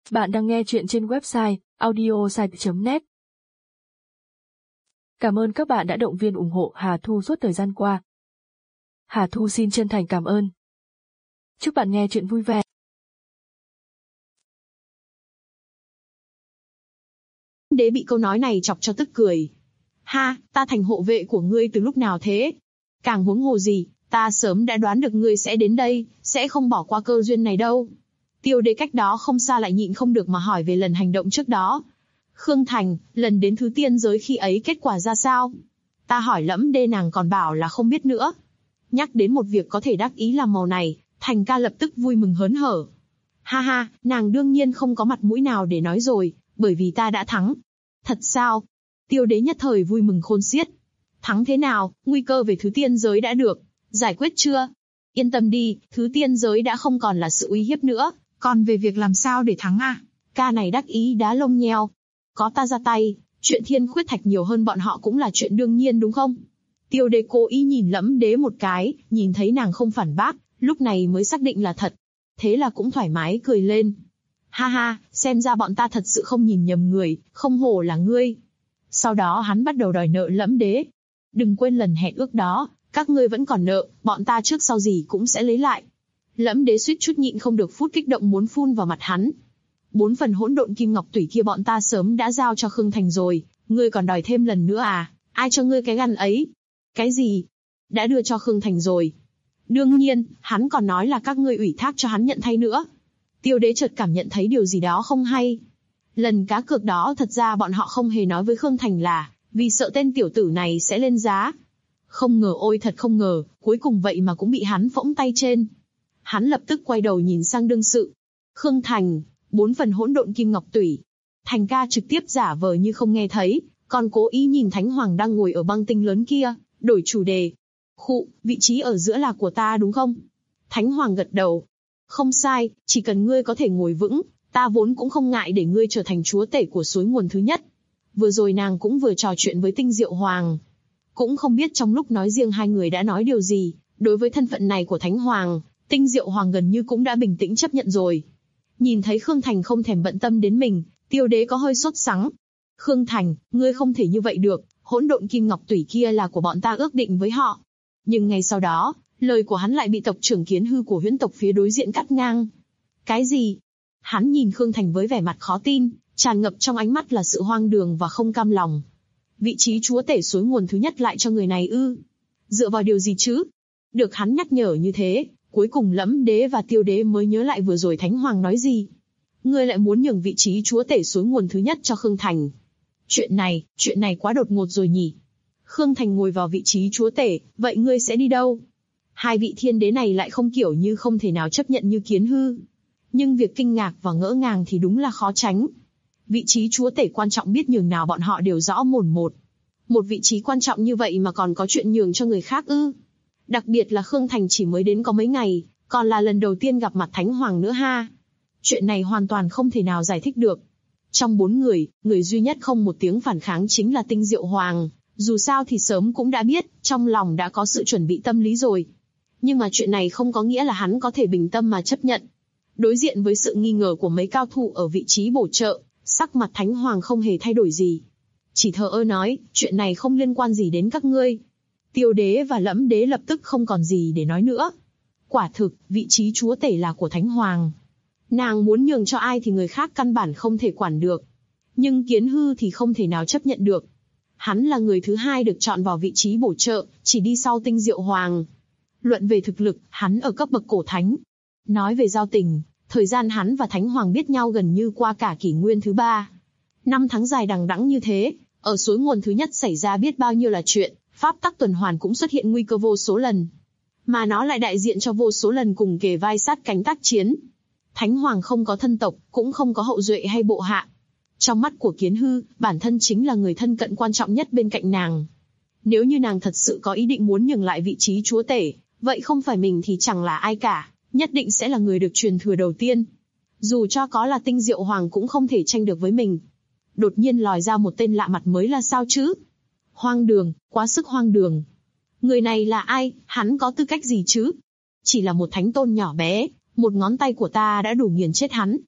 Bạn đang nghe chuyện trên website audiosite.net. Cảm ơn các bạn đã động viên ủng hộ Hà Thu suốt thời gian qua. Hà Thu xin chân thành cảm ơn. Chúc bạn nghe chuyện vui vẻ. Đế bị câu nói này chọc cho tức cười. Ha, ta thành hộ vệ của ngươi từ lúc nào thế? Càng huống hồ gì, ta sớm đã đoán được ngươi sẽ đến đây, sẽ không bỏ qua cơ duyên này đâu. Tiêu Đế cách đó không xa lại nhịn không được mà hỏi về lần hành động trước đó. Khương Thành, lần đến thứ tiên giới khi ấy kết quả ra sao? Ta hỏi Lẫm Đê nàng còn bảo là không biết nữa. Nhắc đến một việc có thể đắc ý làm màu này, Thành ca lập tức vui mừng hớn hở. Ha ha, nàng đương nhiên không có mặt mũi nào để nói rồi, bởi vì ta đã thắng. Thật sao? Tiêu Đế nhất thời vui mừng khôn xiết. Thắng thế nào, nguy cơ về thứ tiên giới đã được giải quyết chưa? Yên tâm đi, thứ tiên giới đã không còn là sự uy hiếp nữa, còn về việc làm sao để thắng à? Ca này đắc ý đá lông nheo. Có ta ra tay, chuyện thiên khuyết thạch nhiều hơn bọn họ cũng là chuyện đương nhiên đúng không? Tiêu Đế cố ý nhìn Lẫm Đế một cái, nhìn thấy nàng không phản bác, lúc này mới xác định là thật. Thế là cũng thoải mái cười lên. Ha ha, xem ra bọn ta thật sự không nhìn nhầm người, không hổ là ngươi. Sau đó hắn bắt đầu đòi nợ Lẫm Đế. Đừng quên lần hẹn ước đó, các ngươi vẫn còn nợ, bọn ta trước sau gì cũng sẽ lấy lại. Lẫm Đế suýt chút nhịn không được phút kích động muốn phun vào mặt hắn. 4 phần hỗn độn kim ngọc tủy kia bọn ta sớm đã giao cho Khương Thành rồi, ngươi còn đòi thêm lần nữa à? Ai cho ngươi cái gan ấy? Cái gì? Đã đưa cho Khương Thành rồi. Đương nhiên, hắn còn nói là các ngươi ủy thác cho hắn nhận thay nữa. Tiêu Đế chợt cảm nhận thấy điều gì đó không hay. Lần cá cược đó thật ra bọn họ không hề nói với Khương Thành là vì sợ tên tiểu tử này sẽ lên giá. Không ngờ, ôi thật không ngờ, cuối cùng vậy mà cũng bị hắn phỗng tay trên. Hắn lập tức quay đầu nhìn sang đương sự. Khương Thành, 4 phần hỗn độn kim ngọc tủy. Thành ca trực tiếp giả vờ như không nghe thấy, còn cố ý nhìn Thánh Hoàng đang ngồi ở băng tinh lớn kia, đổi chủ đề. Khụ, vị trí ở giữa là của ta đúng không? Thánh Hoàng gật đầu. Không sai, chỉ cần ngươi có thể ngồi vững, ta vốn cũng không ngại để ngươi trở thành chúa tể của suối nguồn thứ nhất. Vừa rồi nàng cũng vừa trò chuyện với Tinh Diệu Hoàng. Cũng không biết trong lúc nói riêng hai người đã nói điều gì, đối với thân phận này của Thánh Hoàng, Tinh Diệu Hoàng gần như cũng đã bình tĩnh chấp nhận rồi. Nhìn thấy Khương Thành không thèm bận tâm đến mình, Tiêu Đế có hơi sốt sắng. Khương Thành, ngươi không thể như vậy được, hỗn độn kim ngọc tủy kia là của bọn ta ước định với họ. Nhưng ngay sau đó, lời của hắn lại bị tộc trưởng Kiến Hư của huyễn tộc phía đối diện cắt ngang. Cái gì? Hắn nhìn Khương Thành với vẻ mặt khó tin, tràn ngập trong ánh mắt là sự hoang đường và không cam lòng. Vị trí chúa tể suối nguồn thứ nhất lại cho người này ư? Dựa vào điều gì chứ? Được hắn nhắc nhở như thế, cuối cùng Lẫm Đế và Tiêu Đế mới nhớ lại vừa rồi Thánh Hoàng nói gì. Ngươi lại muốn nhường vị trí chúa tể suối nguồn thứ nhất cho Khương Thành. Chuyện này quá đột ngột rồi nhỉ? Khương Thành ngồi vào vị trí chúa tể, vậy ngươi sẽ đi đâu? Hai vị thiên đế này lại không kiểu như không thể nào chấp nhận như Kiến Hư. Nhưng việc kinh ngạc và ngỡ ngàng thì đúng là khó tránh. Vị trí chúa tể quan trọng biết nhường nào bọn họ đều rõ mồn một. Một vị trí quan trọng như vậy mà còn có chuyện nhường cho người khác ư? Đặc biệt là Khương Thành chỉ mới đến có mấy ngày, còn là lần đầu tiên gặp mặt Thánh Hoàng nữa ha. Chuyện này hoàn toàn không thể nào giải thích được. Trong 4 người, người duy nhất không một tiếng phản kháng chính là Tinh Diệu Hoàng. Dù sao thì sớm cũng đã biết, trong lòng đã có sự chuẩn bị tâm lý rồi. Nhưng mà chuyện này không có nghĩa là hắn có thể bình tâm mà chấp nhận. Đối diện với sự nghi ngờ của mấy cao thủ ở vị trí bổ trợ, sắc mặt Thánh Hoàng không hề thay đổi gì. Chỉ thờ ơ nói, chuyện này không liên quan gì đến các ngươi. Tiêu Đế và Lẫm Đế lập tức không còn gì để nói nữa. Quả thực, vị trí chúa tể là của Thánh Hoàng. Nàng muốn nhường cho ai thì người khác căn bản không thể quản được. Nhưng Kiến Hư thì không thể nào chấp nhận được. Hắn là người thứ hai được chọn vào vị trí bổ trợ, chỉ đi sau Tinh Diệu Hoàng. Luận về thực lực, hắn ở cấp bậc cổ thánh. Nói về giao tình, thời gian hắn và Thánh Hoàng biết nhau gần như qua cả kỷ nguyên thứ 3. 5 tháng dài đằng đẵng như thế, ở suối nguồn thứ nhất xảy ra biết bao nhiêu là chuyện, pháp tắc tuần hoàn cũng xuất hiện nguy cơ vô số lần. Mà nó lại đại diện cho vô số lần cùng kề vai sát cánh tác chiến. Thánh Hoàng không có thân tộc, cũng không có hậu duệ hay bộ hạ. Trong mắt của Kiến Hư, bản thân chính là người thân cận quan trọng nhất bên cạnh nàng. Nếu như nàng thật sự có ý định muốn nhường lại vị trí chúa tể, vậy không phải mình thì chẳng là ai cả, nhất định sẽ là người được truyền thừa đầu tiên. Dù cho có là Tinh Diệu Hoàng cũng không thể tranh được với mình. Đột nhiên lòi ra một tên lạ mặt mới là sao chứ? Hoang đường, quá sức hoang đường. Người này là ai, hắn có tư cách gì chứ? Chỉ là một thánh tôn nhỏ bé, một ngón tay của ta đã đủ nghiền chết hắn.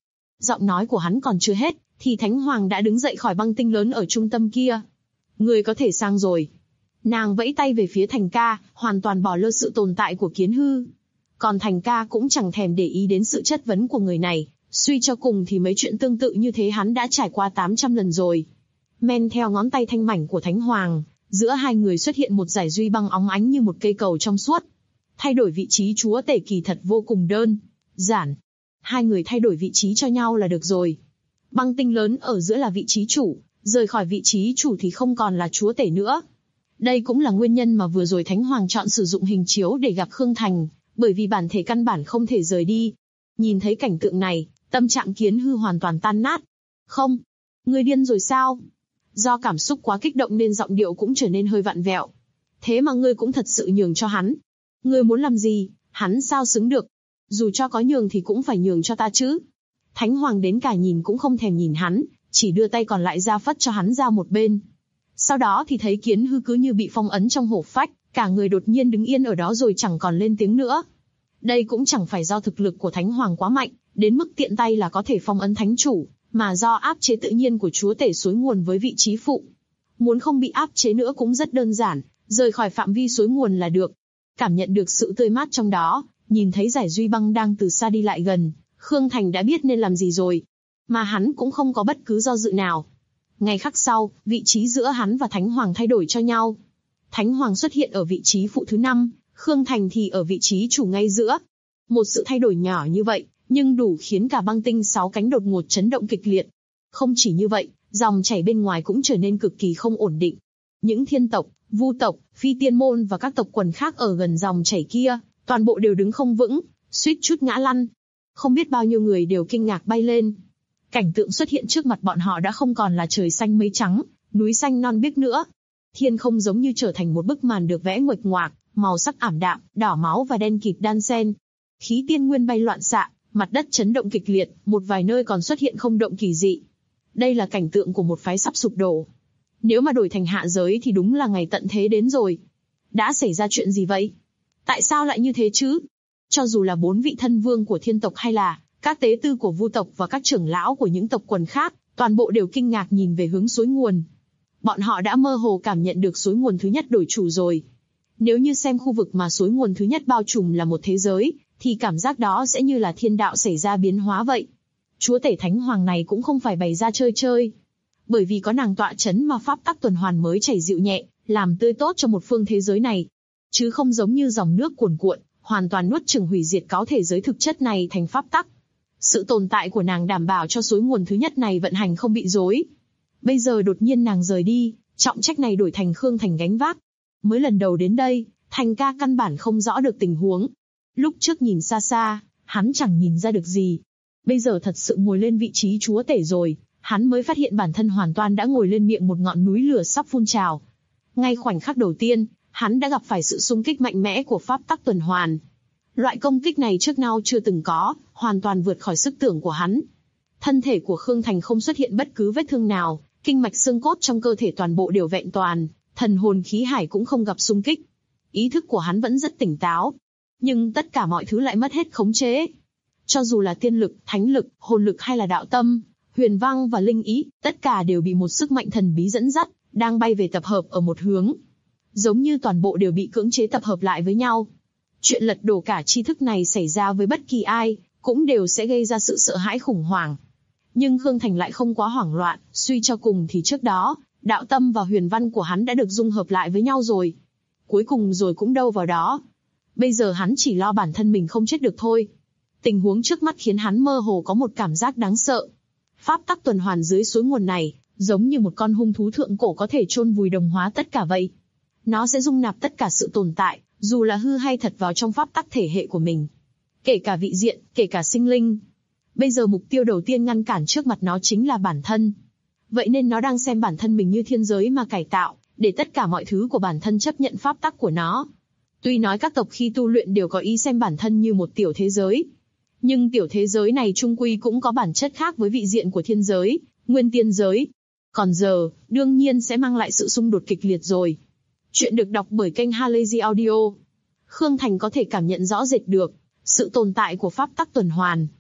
Giọng nói của hắn còn chưa hết, thì Thánh Hoàng đã đứng dậy khỏi băng tinh lớn ở trung tâm kia. Người có thể sang rồi. Nàng vẫy tay về phía Thành Ca, hoàn toàn bỏ lơ sự tồn tại của Kiến Hư. Còn Thành Ca cũng chẳng thèm để ý đến sự chất vấn của người này, suy cho cùng thì mấy chuyện tương tự như thế hắn đã trải qua 800 lần rồi. Men theo ngón tay thanh mảnh của Thánh Hoàng, giữa hai người xuất hiện một dải duy băng óng ánh như một cây cầu trong suốt. Thay đổi vị trí chúa tể kỳ thật vô cùng đơn giản. Hai người thay đổi vị trí cho nhau là được rồi. Băng tinh lớn ở giữa là vị trí chủ, rời khỏi vị trí chủ thì không còn là chúa tể nữa. Đây cũng là nguyên nhân mà vừa rồi Thánh Hoàng chọn sử dụng hình chiếu để gặp Khương Thành, bởi vì bản thể căn bản không thể rời đi. Nhìn thấy cảnh tượng này, tâm trạng Kiến Hư hoàn toàn tan nát. Không, ngươi điên rồi sao? Do cảm xúc quá kích động nên giọng điệu cũng trở nên hơi vặn vẹo. Thế mà ngươi cũng thật sự nhường cho hắn. Ngươi muốn làm gì, hắn sao xứng được? Dù cho có nhường thì cũng phải nhường cho ta chứ. Thánh Hoàng đến cả nhìn cũng không thèm nhìn hắn, chỉ đưa tay còn lại ra phất cho hắn ra một bên. Sau đó thì thấy Kiến Hư cứ như bị phong ấn trong hổ phách, cả người đột nhiên đứng yên ở đó rồi chẳng còn lên tiếng nữa. Đây cũng chẳng phải do thực lực của Thánh Hoàng quá mạnh, đến mức tiện tay là có thể phong ấn thánh chủ, mà do áp chế tự nhiên của chúa tể suối nguồn với vị trí phụ. Muốn không bị áp chế nữa cũng rất đơn giản, rời khỏi phạm vi suối nguồn là được. Cảm nhận được sự tươi mát trong đó, nhìn thấy giải duy băng đang từ xa đi lại gần, Khương Thành đã biết nên làm gì rồi. Mà hắn cũng không có bất cứ do dự nào. Ngay khắc sau, vị trí giữa hắn và Thánh Hoàng thay đổi cho nhau. Thánh Hoàng xuất hiện ở vị trí phụ thứ 5, Khương Thành thì ở vị trí chủ ngay giữa. Một sự thay đổi nhỏ như vậy, nhưng đủ khiến cả băng tinh 6 cánh đột ngột chấn động kịch liệt. Không chỉ như vậy, dòng chảy bên ngoài cũng trở nên cực kỳ không ổn định. Những thiên tộc, vu tộc, phi tiên môn và các tộc quần khác ở gần dòng chảy kia, toàn bộ đều đứng không vững, suýt chút ngã lăn. Không biết bao nhiêu người đều kinh ngạc bay lên. Cảnh tượng xuất hiện trước mặt bọn họ đã không còn là trời xanh mây trắng, núi xanh non biếc nữa. Thiên không giống như trở thành một bức màn được vẽ nguệch ngoạc, màu sắc ảm đạm, đỏ máu và đen kịt đan xen. Khí tiên nguyên bay loạn xạ, mặt đất chấn động kịch liệt, một vài nơi còn xuất hiện không động kỳ dị. Đây là cảnh tượng của một phái sắp sụp đổ. Nếu mà đổi thành hạ giới thì đúng là ngày tận thế đến rồi. Đã xảy ra chuyện gì vậy? Tại sao lại như thế chứ? Cho dù là 4 vị thân vương của thiên tộc hay là các tế tư của vu tộc và các trưởng lão của những tộc quần khác, toàn bộ đều kinh ngạc nhìn về hướng suối nguồn. Bọn họ đã mơ hồ cảm nhận được suối nguồn thứ nhất đổi chủ rồi. Nếu như xem khu vực mà suối nguồn thứ nhất bao trùm là một thế giới, thì cảm giác đó sẽ như là thiên đạo xảy ra biến hóa vậy. Chúa tể Thánh Hoàng này cũng không phải bày ra chơi chơi. Bởi vì có nàng tọa chấn mà pháp tắc tuần hoàn mới chảy dịu nhẹ, làm tươi tốt cho một phương thế giới này. Chứ không giống như dòng nước cuồn cuộn, hoàn toàn nuốt chửng hủy diệt cáo thể giới thực chất này thành pháp tắc. Sự tồn tại của nàng đảm bảo cho suối nguồn thứ nhất này vận hành không bị rối. Bây giờ đột nhiên nàng rời đi, trọng trách này đổi thành Khương Thành gánh vác. Mới lần đầu đến đây, Thành Ca căn bản không rõ được tình huống. Lúc trước nhìn xa xa, hắn chẳng nhìn ra được gì. Bây giờ thật sự ngồi lên vị trí chúa tể rồi, hắn mới phát hiện bản thân hoàn toàn đã ngồi lên miệng một ngọn núi lửa sắp phun trào. Ngay khoảnh khắc đầu tiên, hắn đã gặp phải sự xung kích mạnh mẽ của pháp tắc tuần hoàn. Loại công kích này trước nay chưa từng có, hoàn toàn vượt khỏi sức tưởng của hắn. Thân thể của Khương Thành không xuất hiện bất cứ vết thương nào, kinh mạch xương cốt trong cơ thể toàn bộ đều vẹn toàn, thần hồn khí hải cũng không gặp xung kích. Ý thức của hắn vẫn rất tỉnh táo, nhưng tất cả mọi thứ lại mất hết khống chế. Cho dù là tiên lực, thánh lực, hồn lực hay là đạo tâm, huyền văn và linh ý, tất cả đều bị một sức mạnh thần bí dẫn dắt, đang bay về tập hợp ở một hướng. Giống như toàn bộ đều bị cưỡng chế tập hợp lại với nhau. Chuyện lật đổ cả tri thức này xảy ra với bất kỳ ai, cũng đều sẽ gây ra sự sợ hãi khủng hoảng. Nhưng Khương Thành lại không quá hoảng loạn, suy cho cùng thì trước đó, đạo tâm và huyền văn của hắn đã được dung hợp lại với nhau rồi. Cuối cùng rồi cũng đâu vào đó. Bây giờ hắn chỉ lo bản thân mình không chết được thôi. Tình huống trước mắt khiến hắn mơ hồ có một cảm giác đáng sợ. Pháp tắc tuần hoàn dưới suối nguồn này, giống như một con hung thú thượng cổ có thể chôn vùi đồng hóa tất cả vậy. Nó sẽ dung nạp tất cả sự tồn tại, dù là hư hay thật vào trong pháp tắc thể hệ của mình. Kể cả vị diện, kể cả sinh linh. Bây giờ mục tiêu đầu tiên ngăn cản trước mặt nó chính là bản thân. Vậy nên nó đang xem bản thân mình như thiên giới mà cải tạo, để tất cả mọi thứ của bản thân chấp nhận pháp tắc của nó. Tuy nói các tộc khi tu luyện đều có ý xem bản thân như một tiểu thế giới, nhưng tiểu thế giới này chung quy cũng có bản chất khác với vị diện của thiên giới, nguyên tiên giới. Còn giờ, đương nhiên sẽ mang lại sự xung đột kịch liệt rồi. Chuyện được đọc bởi kênh Halazy Audio. Khương Thành có thể cảm nhận rõ rệt được sự tồn tại của pháp tắc tuần hoàn.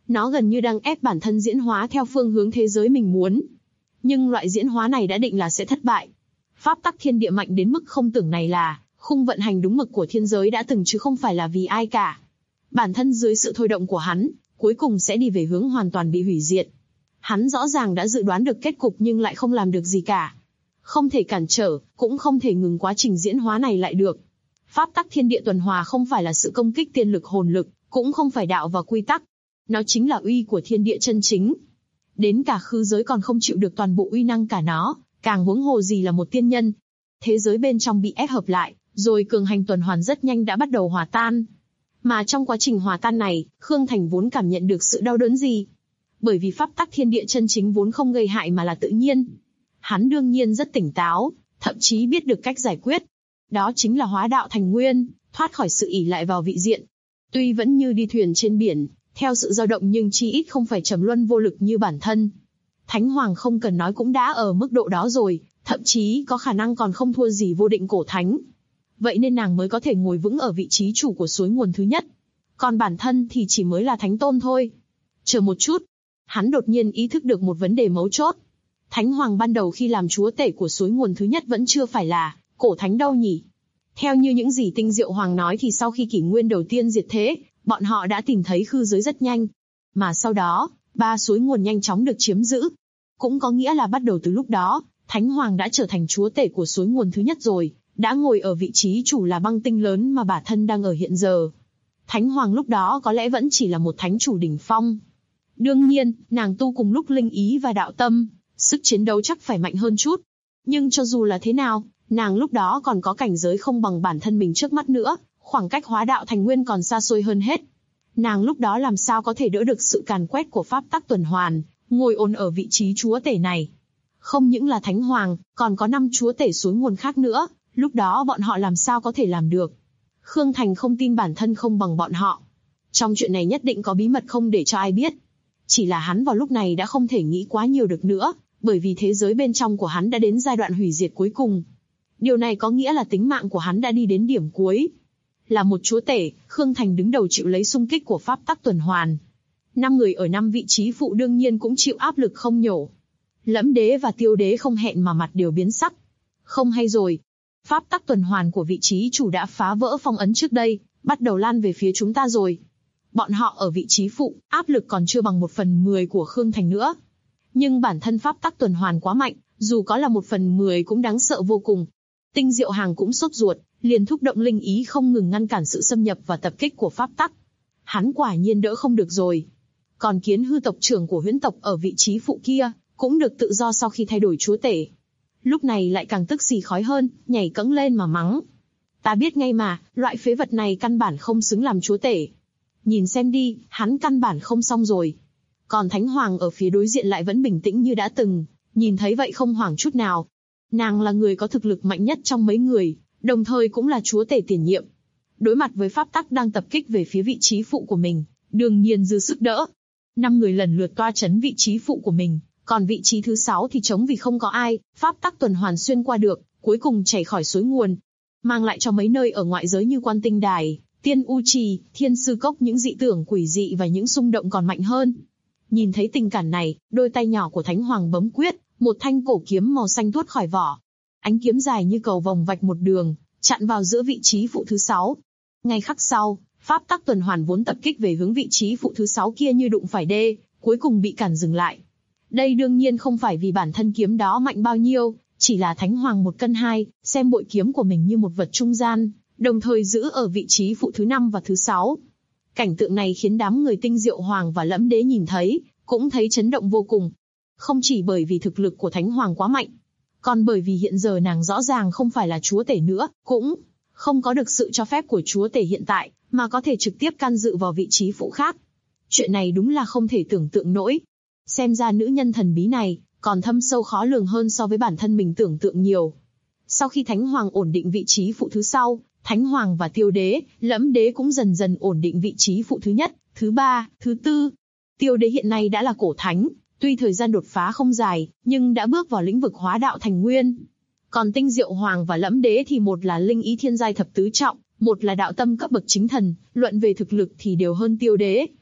Nó gần như đang ép bản thân diễn hóa theo phương hướng thế giới mình muốn. Nhưng loại diễn hóa này đã định là sẽ thất bại. Pháp tắc thiên địa mạnh đến mức không tưởng này là khung vận hành đúng mực của thiên giới đã từng chứ không phải là vì ai cả. Bản thân dưới sự thôi động của hắn, cuối cùng sẽ đi về hướng hoàn toàn bị hủy diệt. Hắn rõ ràng đã dự đoán được kết cục nhưng lại không làm được gì cả. Không thể cản trở, cũng không thể ngừng quá trình diễn hóa này lại được. Pháp tắc thiên địa tuần hòa không phải là sự công kích tiên lực hồn lực, cũng không phải đạo và quy tắc. Nó chính là uy của thiên địa chân chính. Đến cả khư giới còn không chịu được toàn bộ uy năng cả nó, càng huống hồ gì là một tiên nhân. Thế giới bên trong bị ép hợp lại, rồi cường hành tuần hoàn rất nhanh đã bắt đầu hòa tan. Mà trong quá trình hòa tan này, Khương Thành vốn cảm nhận được sự đau đớn gì. Bởi vì pháp tắc thiên địa chân chính vốn không gây hại mà là tự nhiên. Hắn đương nhiên rất tỉnh táo, thậm chí biết được cách giải quyết. Đó chính là hóa đạo thành nguyên, thoát khỏi sự ỷ lại vào vị diện. Tuy vẫn như đi thuyền trên biển, theo sự dao động nhưng chi ít không phải trầm luân vô lực như bản thân. Thánh Hoàng không cần nói cũng đã ở mức độ đó rồi, thậm chí có khả năng còn không thua gì vô định cổ thánh. Vậy nên nàng mới có thể ngồi vững ở vị trí chủ của suối nguồn thứ nhất. Còn bản thân thì chỉ mới là thánh tôn thôi. Chờ một chút, hắn đột nhiên ý thức được một vấn đề mấu chốt. Thánh Hoàng ban đầu khi làm chúa tể của suối nguồn thứ nhất vẫn chưa phải là cổ thánh đâu nhỉ? Theo như những gì Tinh Diệu Hoàng nói thì sau khi kỷ nguyên đầu tiên diệt thế, bọn họ đã tìm thấy khư giới rất nhanh. Mà sau đó, 3 suối nguồn nhanh chóng được chiếm giữ. Cũng có nghĩa là bắt đầu từ lúc đó, Thánh Hoàng đã trở thành chúa tể của suối nguồn thứ nhất rồi, đã ngồi ở vị trí chủ là băng tinh lớn mà bản thân đang ở hiện giờ. Thánh Hoàng lúc đó có lẽ vẫn chỉ là một thánh chủ đỉnh phong. Đương nhiên, nàng tu cùng lúc linh ý và đạo tâm, sức chiến đấu chắc phải mạnh hơn chút. Nhưng cho dù là thế nào, nàng lúc đó còn có cảnh giới không bằng bản thân mình trước mắt nữa, khoảng cách hóa đạo thành nguyên còn xa xôi hơn hết. Nàng lúc đó làm sao có thể đỡ được sự càn quét của pháp tắc tuần hoàn, ngồi ổn ở vị trí chúa tể này. Không những là Thánh Hoàng, còn có 5 chúa tể suối nguồn khác nữa, lúc đó bọn họ làm sao có thể làm được. Khương Thành không tin bản thân không bằng bọn họ. Trong chuyện này nhất định có bí mật không để cho ai biết. Chỉ là hắn vào lúc này đã không thể nghĩ quá nhiều được nữa, bởi vì thế giới bên trong của hắn đã đến giai đoạn hủy diệt cuối cùng. Điều này có nghĩa là tính mạng của hắn đã đi đến điểm cuối. Là một chúa tể, Khương Thành đứng đầu chịu lấy xung kích của pháp tắc tuần hoàn. 5 người ở 5 vị trí phụ đương nhiên cũng chịu áp lực không nhổ. Lẫm đế và Tiêu đế không hẹn mà mặt đều biến sắc. Không hay rồi. Pháp tắc tuần hoàn của vị trí chủ đã phá vỡ phong ấn trước đây, bắt đầu lan về phía chúng ta rồi. Bọn họ ở vị trí phụ, áp lực còn chưa bằng 1/10 của Khương Thành nữa. Nhưng bản thân pháp tắc tuần hoàn quá mạnh, dù có là 1/10 cũng đáng sợ vô cùng. Tinh Diệu Hàng cũng sốt ruột, liền thúc động linh ý không ngừng ngăn cản sự xâm nhập và tập kích của pháp tắc. Hắn quả nhiên đỡ không được rồi. Còn Kiến Hư tộc trưởng của Huyễn tộc ở vị trí phụ kia, cũng được tự do sau khi thay đổi chúa tể. Lúc này lại càng tức xì khói hơn, nhảy cẫng lên mà mắng. Ta biết ngay mà, loại phế vật này căn bản không xứng làm chúa tể. Nhìn xem đi, hắn căn bản không xong rồi. Còn Thánh Hoàng ở phía đối diện lại vẫn bình tĩnh như đã từng, nhìn thấy vậy không hoảng chút nào. Nàng là người có thực lực mạnh nhất trong mấy người, đồng thời cũng là chúa tể tiền nhiệm. Đối mặt với pháp tắc đang tập kích về phía vị trí phụ của mình, đương nhiên dư sức đỡ. 5 người lần lượt toa chấn vị trí phụ của mình, còn vị trí thứ 6 thì trống vì không có ai, pháp tắc tuần hoàn xuyên qua được, cuối cùng chảy khỏi suối nguồn, mang lại cho mấy nơi ở ngoại giới như Quan Tinh Đài, Tiên U Trì, Thiên Sư Cốc những dị tưởng quỷ dị và những xung động còn mạnh hơn. Nhìn thấy tình cảnh này, đôi tay nhỏ của Thánh Hoàng bấm quyết, một thanh cổ kiếm màu xanh tuốt khỏi vỏ. Ánh kiếm dài như cầu vồng vạch một đường, chặn vào giữa vị trí phụ thứ 6. Ngay khắc sau, pháp tắc tuần hoàn vốn tập kích về hướng vị trí phụ thứ 6 kia như đụng phải đê, cuối cùng bị cản dừng lại. Đây đương nhiên không phải vì bản thân kiếm đó mạnh bao nhiêu, chỉ là Thánh Hoàng 1 cân 2, xem bội kiếm của mình như một vật trung gian, đồng thời giữ ở vị trí phụ thứ 5 và thứ 6. Cảnh tượng này khiến đám người Tinh Diệu Hoàng và Lẫm Đế nhìn thấy, cũng thấy chấn động vô cùng. Không chỉ bởi vì thực lực của Thánh Hoàng quá mạnh, còn bởi vì hiện giờ nàng rõ ràng không phải là chúa tể nữa, cũng không có được sự cho phép của chúa tể hiện tại, mà có thể trực tiếp can dự vào vị trí phụ khác. Chuyện này đúng là không thể tưởng tượng nổi. Xem ra nữ nhân thần bí này còn thâm sâu khó lường hơn so với bản thân mình tưởng tượng nhiều. Sau khi Thánh Hoàng ổn định vị trí phụ thứ sau, Thánh Hoàng và Tiêu đế, Lẫm đế cũng dần dần ổn định vị trí phụ thứ nhất, thứ 3, thứ 4. Tiêu đế hiện nay đã là cổ thánh, tuy thời gian đột phá không dài, nhưng đã bước vào lĩnh vực hóa đạo thành nguyên. Còn Tinh Diệu Hoàng và Lẫm đế thì một là linh ý thiên giai thập tứ trọng, một là đạo tâm cấp bậc chính thần, luận về thực lực thì đều hơn Tiêu đế.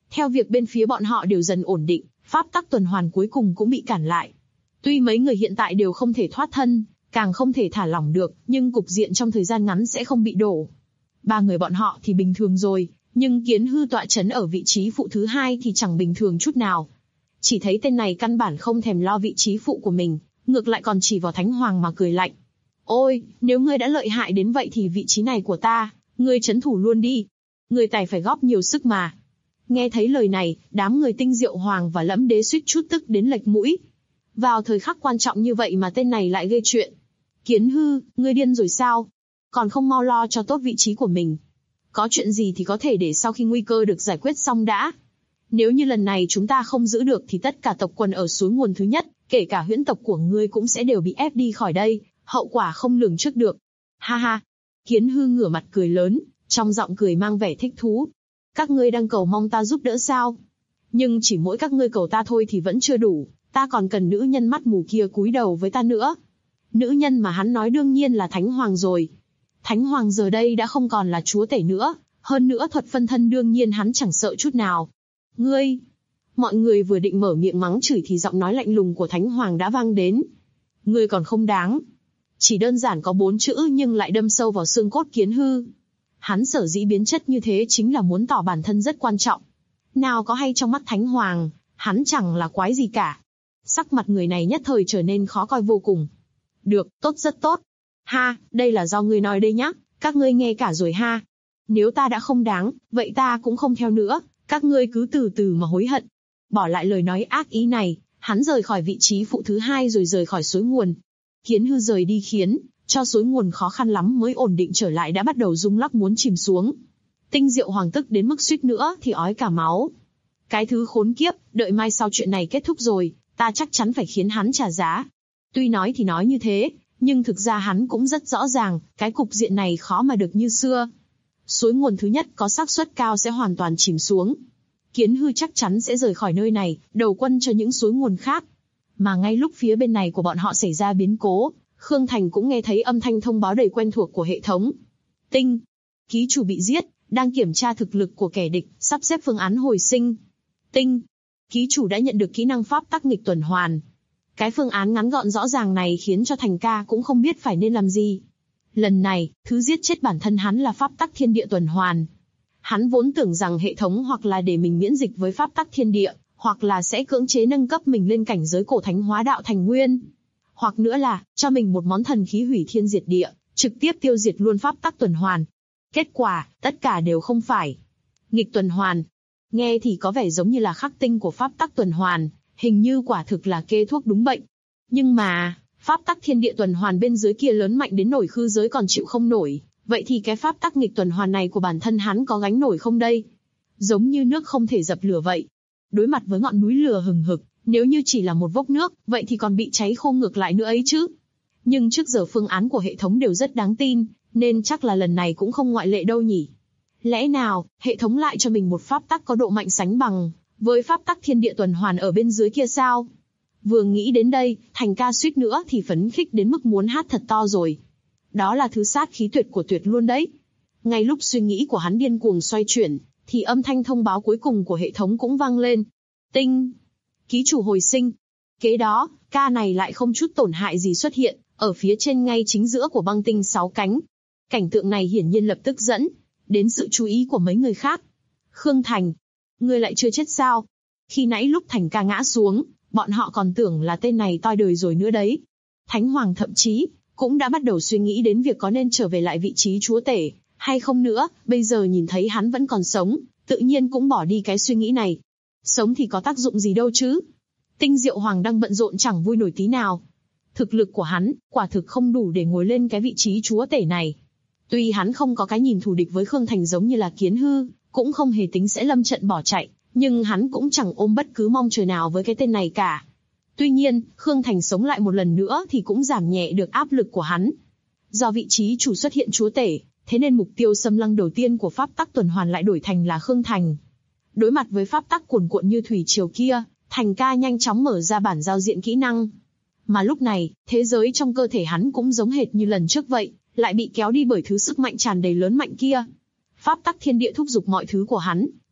Theo việc bên phía bọn họ đều dần ổn định, pháp tắc tuần hoàn cuối cùng cũng bị cản lại. Tuy mấy người hiện tại đều không thể thoát thân, càng không thể thả lỏng được, nhưng cục diện trong thời gian ngắn sẽ không bị đổ. Ba người bọn họ thì bình thường rồi, nhưng Kiến Hư tọa chấn ở vị trí phụ thứ hai thì chẳng bình thường chút nào. Chỉ thấy tên này căn bản không thèm lo vị trí phụ của mình, ngược lại còn chỉ vào Thánh Hoàng mà cười lạnh. Ôi, nếu ngươi đã lợi hại đến vậy thì vị trí này của ta, ngươi trấn thủ luôn đi. Người tài phải góp nhiều sức mà. Nghe thấy lời này, đám người Tinh Diệu Hoàng và Lẫm Đế suýt chút tức đến lệch mũi. Vào thời khắc quan trọng như vậy mà tên này lại gây chuyện. Kiến Hư, ngươi điên rồi sao? Còn không mau lo cho tốt vị trí của mình. Có chuyện gì thì có thể để sau khi nguy cơ được giải quyết xong đã. Nếu như lần này chúng ta không giữ được thì tất cả tộc quần ở suối nguồn thứ nhất, kể cả huyễn tộc của ngươi cũng sẽ đều bị ép đi khỏi đây, hậu quả không lường trước được. Ha ha. Kiến Hư ngửa mặt cười lớn, trong giọng cười mang vẻ thích thú. Các ngươi đang cầu mong ta giúp đỡ sao? Nhưng chỉ mỗi các ngươi cầu ta thôi thì vẫn chưa đủ, ta còn cần nữ nhân mắt mù kia cúi đầu với ta nữa. Nữ nhân mà hắn nói đương nhiên là Thánh Hoàng rồi. Thánh Hoàng giờ đây đã không còn là chúa tể nữa, hơn nữa thuật phân thân đương nhiên hắn chẳng sợ chút nào. Ngươi! Mọi người vừa định mở miệng mắng chửi thì giọng nói lạnh lùng của Thánh Hoàng đã vang đến. Ngươi còn không đáng. Chỉ đơn giản có 4 chữ nhưng lại đâm sâu vào xương cốt Kiến Hư. Hắn sở dĩ biến chất như thế chính là muốn tỏ bản thân rất quan trọng. Nào có hay trong mắt Thánh Hoàng, hắn chẳng là quái gì cả. Sắc mặt người này nhất thời trở nên khó coi vô cùng. Được, tốt rất tốt. Ha, đây là do ngươi nói đây nhá, các ngươi nghe cả rồi ha. Nếu ta đã không đáng, vậy ta cũng không theo nữa, các ngươi cứ từ từ mà hối hận. Bỏ lại lời nói ác ý này, hắn rời khỏi vị trí phụ thứ hai rồi rời khỏi suối nguồn. Kiến Hư rời đi khiến cho suối nguồn khó khăn lắm mới ổn định trở lại đã bắt đầu rung lắc muốn chìm xuống. Tinh Diệu Hoàng tức đến mức suýt nữa thì ói cả máu. Cái thứ khốn kiếp, đợi mai sau chuyện này kết thúc rồi, ta chắc chắn phải khiến hắn trả giá. Tuy nói thì nói như thế, nhưng thực ra hắn cũng rất rõ ràng, cái cục diện này khó mà được như xưa. Suối nguồn thứ nhất có xác suất cao sẽ hoàn toàn chìm xuống. Kiến Hư chắc chắn sẽ rời khỏi nơi này, đầu quân cho những suối nguồn khác. Mà ngay lúc phía bên này của bọn họ xảy ra biến cố, Khương Thành cũng nghe thấy âm thanh thông báo đầy quen thuộc của hệ thống. Tinh, ký chủ bị giết, đang kiểm tra thực lực của kẻ địch, sắp xếp phương án hồi sinh. Tinh, ký chủ đã nhận được kỹ năng pháp tắc nghịch tuần hoàn. Cái phương án ngắn gọn rõ ràng này khiến cho Thành ca cũng không biết phải nên làm gì. Lần này, thứ giết chết bản thân hắn là pháp tắc thiên địa tuần hoàn. Hắn vốn tưởng rằng hệ thống hoặc là để mình miễn dịch với pháp tắc thiên địa, hoặc là sẽ cưỡng chế nâng cấp mình lên cảnh giới cổ thánh hóa đạo thành nguyên. Hoặc nữa là, cho mình một món thần khí hủy thiên diệt địa, trực tiếp tiêu diệt luôn pháp tắc tuần hoàn. Kết quả, tất cả đều không phải. Nghịch tuần hoàn. Nghe thì có vẻ giống như là khắc tinh của pháp tắc tuần hoàn, hình như quả thực là kê thuốc đúng bệnh. Nhưng mà, pháp tắc thiên địa tuần hoàn bên dưới kia lớn mạnh đến nổi khư giới còn chịu không nổi, vậy thì cái pháp tắc nghịch tuần hoàn này của bản thân hắn có gánh nổi không đây? Giống như nước không thể dập lửa vậy. Đối mặt với ngọn núi lửa hừng hực, nếu như chỉ là một vốc nước, vậy thì còn bị cháy khô ngược lại nữa ấy chứ. Nhưng trước giờ phương án của hệ thống đều rất đáng tin, nên chắc là lần này cũng không ngoại lệ đâu nhỉ. Lẽ nào, hệ thống lại cho mình một pháp tắc có độ mạnh sánh bằng với pháp tắc thiên địa tuần hoàn ở bên dưới kia sao? Vừa nghĩ đến đây, Thành ca suýt nữa thì phấn khích đến mức muốn hát thật to rồi. Đó là thứ sát khí tuyệt của tuyệt luôn đấy. Ngay lúc suy nghĩ của hắn điên cuồng xoay chuyển, thì âm thanh thông báo cuối cùng của hệ thống cũng vang lên. Tinh, ký chủ hồi sinh. Kế đó, ca này lại không chút tổn hại gì xuất hiện, ở phía trên ngay chính giữa của băng tinh 6 cánh. Cảnh tượng này hiển nhiên lập tức dẫn đến sự chú ý của mấy người khác. Khương Thành, ngươi lại chưa chết sao? Khi nãy lúc Thành ca ngã xuống, bọn họ còn tưởng là tên này toi đời rồi nữa đấy. Thánh Hoàng thậm chí cũng đã bắt đầu suy nghĩ đến việc có nên trở về lại vị trí chúa tể hay không nữa, bây giờ nhìn thấy hắn vẫn còn sống, tự nhiên cũng bỏ đi cái suy nghĩ này. Sống thì có tác dụng gì đâu chứ? Tinh Diệu Hoàng đang bận rộn chẳng vui nổi tí nào. Thực lực của hắn, quả thực không đủ để ngồi lên cái vị trí chúa tể này. Tuy hắn không có cái nhìn thù địch với Khương Thành giống như là Kiến Hư, cũng không hề tính sẽ lâm trận bỏ chạy, nhưng hắn cũng chẳng ôm bất cứ mong chờ nào với cái tên này cả. Tuy nhiên, Khương Thành sống lại một lần nữa thì cũng giảm nhẹ được áp lực của hắn. Do vị trí chủ xuất hiện chúa tể, thế nên mục tiêu xâm lăng đầu tiên của pháp tắc tuần hoàn lại đổi thành là Khương Thành. Đối mặt với pháp tắc cuồn cuộn như thủy triều kia, Thành ca nhanh chóng mở ra bản giao diện kỹ năng. Mà lúc này, thế giới trong cơ thể hắn cũng giống hệt như lần trước vậy, lại bị kéo đi bởi thứ sức mạnh tràn đầy lớn mạnh kia. Pháp tắc thiên địa thúc giục mọi thứ của hắn,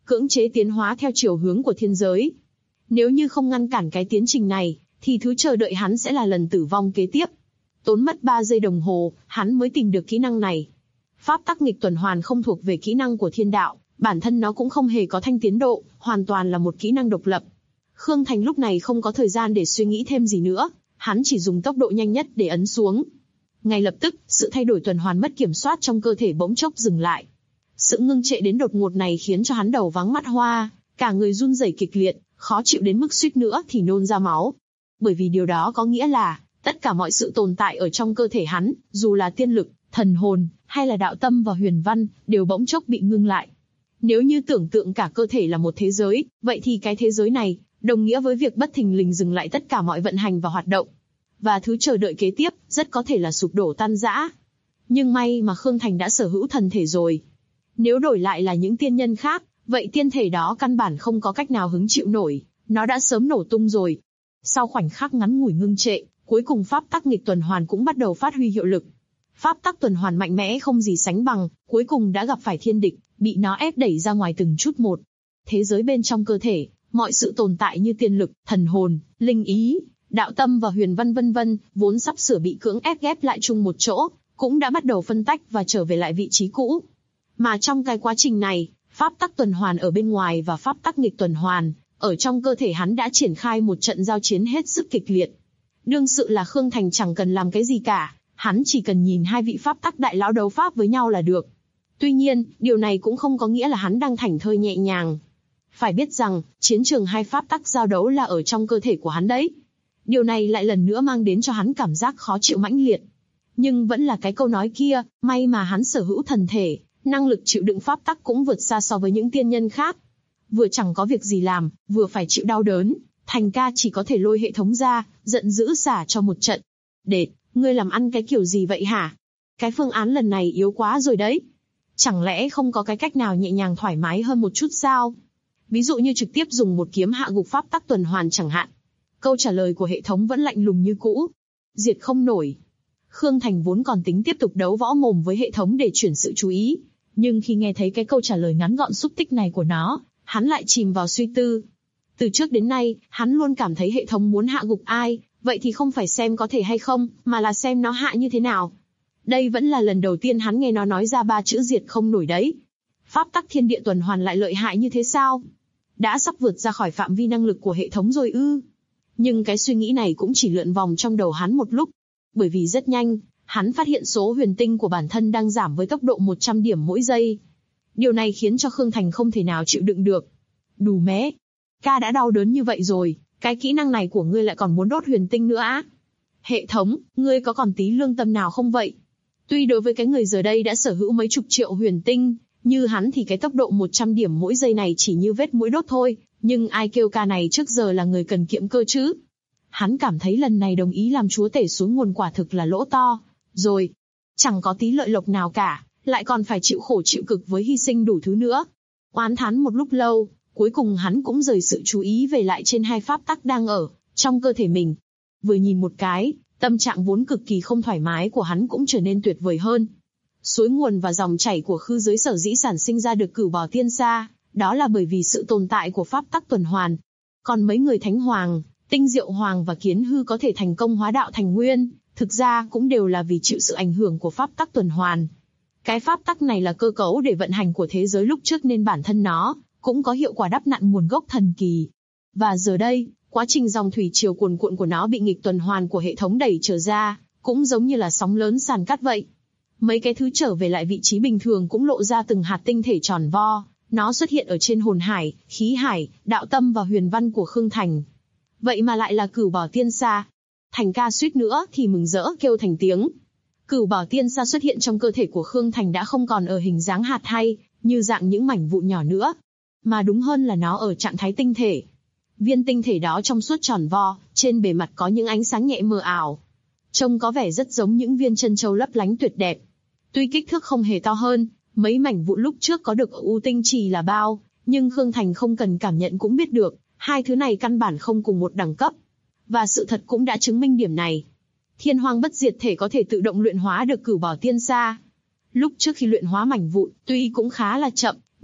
cưỡng chế tiến hóa theo chiều hướng của thiên giới. Nếu như không ngăn cản cái tiến trình này, thì thứ chờ đợi hắn sẽ là lần tử vong kế tiếp. Tốn mất 3 giây đồng hồ, hắn mới tìm được kỹ năng này. Pháp tắc nghịch tuần hoàn không thuộc về kỹ năng của thiên đạo, bản thân nó cũng không hề có thanh tiến độ, hoàn toàn là một kỹ năng độc lập. Khương Thành lúc này không có thời gian để suy nghĩ thêm gì nữa, hắn chỉ dùng tốc độ nhanh nhất để ấn xuống. Ngay lập tức, sự thay đổi tuần hoàn mất kiểm soát trong cơ thể bỗng chốc dừng lại. Sự ngưng trệ đến đột ngột này khiến cho hắn đầu váng mắt hoa, cả người run rẩy kịch liệt, khó chịu đến mức suýt nữa thì nôn ra máu. Bởi vì điều đó có nghĩa là, tất cả mọi sự tồn tại ở trong cơ thể hắn, dù là tiên lực, thần hồn, hay là đạo tâm và huyền văn, đều bỗng chốc bị ngưng lại. Nếu như tưởng tượng cả cơ thể là một thế giới, vậy thì cái thế giới này, đồng nghĩa với việc bất thình lình dừng lại tất cả mọi vận hành và hoạt động. Và thứ chờ đợi kế tiếp, rất có thể là sụp đổ tan rã. Nhưng may mà Khương Thành đã sở hữu thần thể rồi. Nếu đổi lại là những tiên nhân khác, vậy tiên thể đó căn bản không có cách nào hứng chịu nổi, nó đã sớm nổ tung rồi. Sau khoảnh khắc ngắn ngủi ngưng trệ, cuối cùng pháp tắc nghịch tuần hoàn cũng bắt đầu phát huy hiệu lực. Pháp tắc tuần hoàn mạnh mẽ không gì sánh bằng, cuối cùng đã gặp phải thiên địch, bị nó ép đẩy ra ngoài từng chút một. Thế giới bên trong cơ thể, mọi sự tồn tại như tiên lực, thần hồn, linh ý, đạo tâm và huyền văn vân vân, vốn sắp sửa bị cưỡng ép ghép lại chung một chỗ, cũng đã bắt đầu phân tách và trở về lại vị trí cũ. Mà trong cái quá trình này, pháp tắc tuần hoàn ở bên ngoài và pháp tắc nghịch tuần hoàn, ở trong cơ thể hắn đã triển khai một trận giao chiến hết sức kịch liệt. Đương sự là Khương Thành chẳng cần làm cái gì cả, hắn chỉ cần nhìn hai vị pháp tắc đại lão đấu pháp với nhau là được. Tuy nhiên, điều này cũng không có nghĩa là hắn đang thảnh thơi nhẹ nhàng. Phải biết rằng, chiến trường hai pháp tắc giao đấu là ở trong cơ thể của hắn đấy. Điều này lại lần nữa mang đến cho hắn cảm giác khó chịu mãnh liệt. Nhưng vẫn là cái câu nói kia, may mà hắn sở hữu thần thể, năng lực chịu đựng pháp tắc cũng vượt xa so với những tiên nhân khác. Vừa chẳng có việc gì làm, vừa phải chịu đau đớn, Thành ca chỉ có thể lôi hệ thống ra, giận dữ xả cho một trận. Đệt, ngươi làm ăn cái kiểu gì vậy hả? Cái phương án lần này yếu quá rồi đấy. Chẳng lẽ không có cái cách nào nhẹ nhàng thoải mái hơn một chút sao? Ví dụ như trực tiếp dùng một kiếm hạ gục pháp tắc tuần hoàn chẳng hạn. Câu trả lời của hệ thống vẫn lạnh lùng như cũ. Diệt không nổi. Khương Thành vốn còn tính tiếp tục đấu võ mồm với hệ thống để chuyển sự chú ý. Nhưng khi nghe thấy cái câu trả lời ngắn gọn xúc tích này của nó, hắn lại chìm vào suy tư. Từ trước đến nay, hắn luôn cảm thấy hệ thống muốn hạ gục ai, vậy thì không phải xem có thể hay không, mà là xem nó hạ như thế nào. Đây vẫn là lần đầu tiên hắn nghe nó nói ra 3 chữ diệt không nổi đấy. Pháp tắc thiên địa tuần hoàn lại lợi hại như thế sao? Đã sắp vượt ra khỏi phạm vi năng lực của hệ thống rồi ư? Nhưng cái suy nghĩ này cũng chỉ lượn vòng trong đầu hắn một lúc. Bởi vì rất nhanh, hắn phát hiện số huyền tinh của bản thân đang giảm với tốc độ 100 điểm mỗi giây. Điều này khiến cho Khương Thành không thể nào chịu đựng được. Đù mé, ca đã đau đớn như vậy rồi, cái kỹ năng này của ngươi lại còn muốn đốt huyền tinh nữa á? Hệ thống, ngươi có còn tí lương tâm nào không vậy? Tuy đối với cái người giờ đây đã sở hữu mấy chục triệu huyền tinh, như hắn thì cái tốc độ 100 điểm mỗi giây này chỉ như vết mũi đốt thôi, nhưng ai kêu ca này trước giờ là người cần kiệm cơ chứ? Hắn cảm thấy lần này đồng ý làm chúa tể xuống nguồn quả thực là lỗ to, rồi. Chẳng có tí lợi lộc nào cả, lại còn phải chịu khổ chịu cực với hy sinh đủ thứ nữa. Oán thán một lúc lâu, cuối cùng hắn cũng rời sự chú ý về lại trên hai pháp tắc đang ở trong cơ thể mình. Vừa nhìn một cái, tâm trạng vốn cực kỳ không thoải mái của hắn cũng trở nên tuyệt vời hơn. Suối nguồn và dòng chảy của khư giới sở dĩ sản sinh ra được Cửu Bảo Tiên Sa, đó là bởi vì sự tồn tại của pháp tắc tuần hoàn. Còn mấy người Thánh Hoàng, Tinh Diệu Hoàng và Kiến Hư có thể thành công hóa đạo thành nguyên, thực ra cũng đều là vì chịu sự ảnh hưởng của pháp tắc tuần hoàn. Cái pháp tắc này là cơ cấu để vận hành của thế giới lúc trước nên bản thân nó cũng có hiệu quả đắp nặn nguồn gốc thần kỳ. Và giờ đây, quá trình dòng thủy triều cuồn cuộn của nó bị nghịch tuần hoàn của hệ thống đẩy trở ra, cũng giống như là sóng lớn sàn cát vậy. Mấy cái thứ trở về lại vị trí bình thường cũng lộ ra từng hạt tinh thể tròn vo, nó xuất hiện ở trên hồn hải, khí hải, đạo tâm và huyền văn của Khương Thành. Vậy mà lại là Cửu Bảo Tiên Sa. Thành ca suýt nữa thì mừng rỡ kêu thành tiếng. Cửu Bảo Tiên Sa xuất hiện trong cơ thể của Khương Thành đã không còn ở hình dáng hạt hay, như dạng những mảnh vụn nhỏ nữa, mà đúng hơn là nó ở trạng thái tinh thể. Viên tinh thể đó trong suốt tròn vo, trên bề mặt có những ánh sáng nhẹ mờ ảo. Trông có vẻ rất giống những viên chân châu lấp lánh tuyệt đẹp. Tuy kích thước không hề to hơn, mấy mảnh vụn lúc trước có được ở U Tinh Trì là bao, nhưng Khương Thành không cần cảm nhận cũng biết được, hai thứ này căn bản không cùng một đẳng cấp. Và sự thật cũng đã chứng minh điểm này. Thiên Hoang Bất Diệt Thể có thể tự động luyện hóa được Cửu Bảo Tiên Sa. Lúc trước khi luyện hóa mảnh vụn, tuy cũng khá là chậm,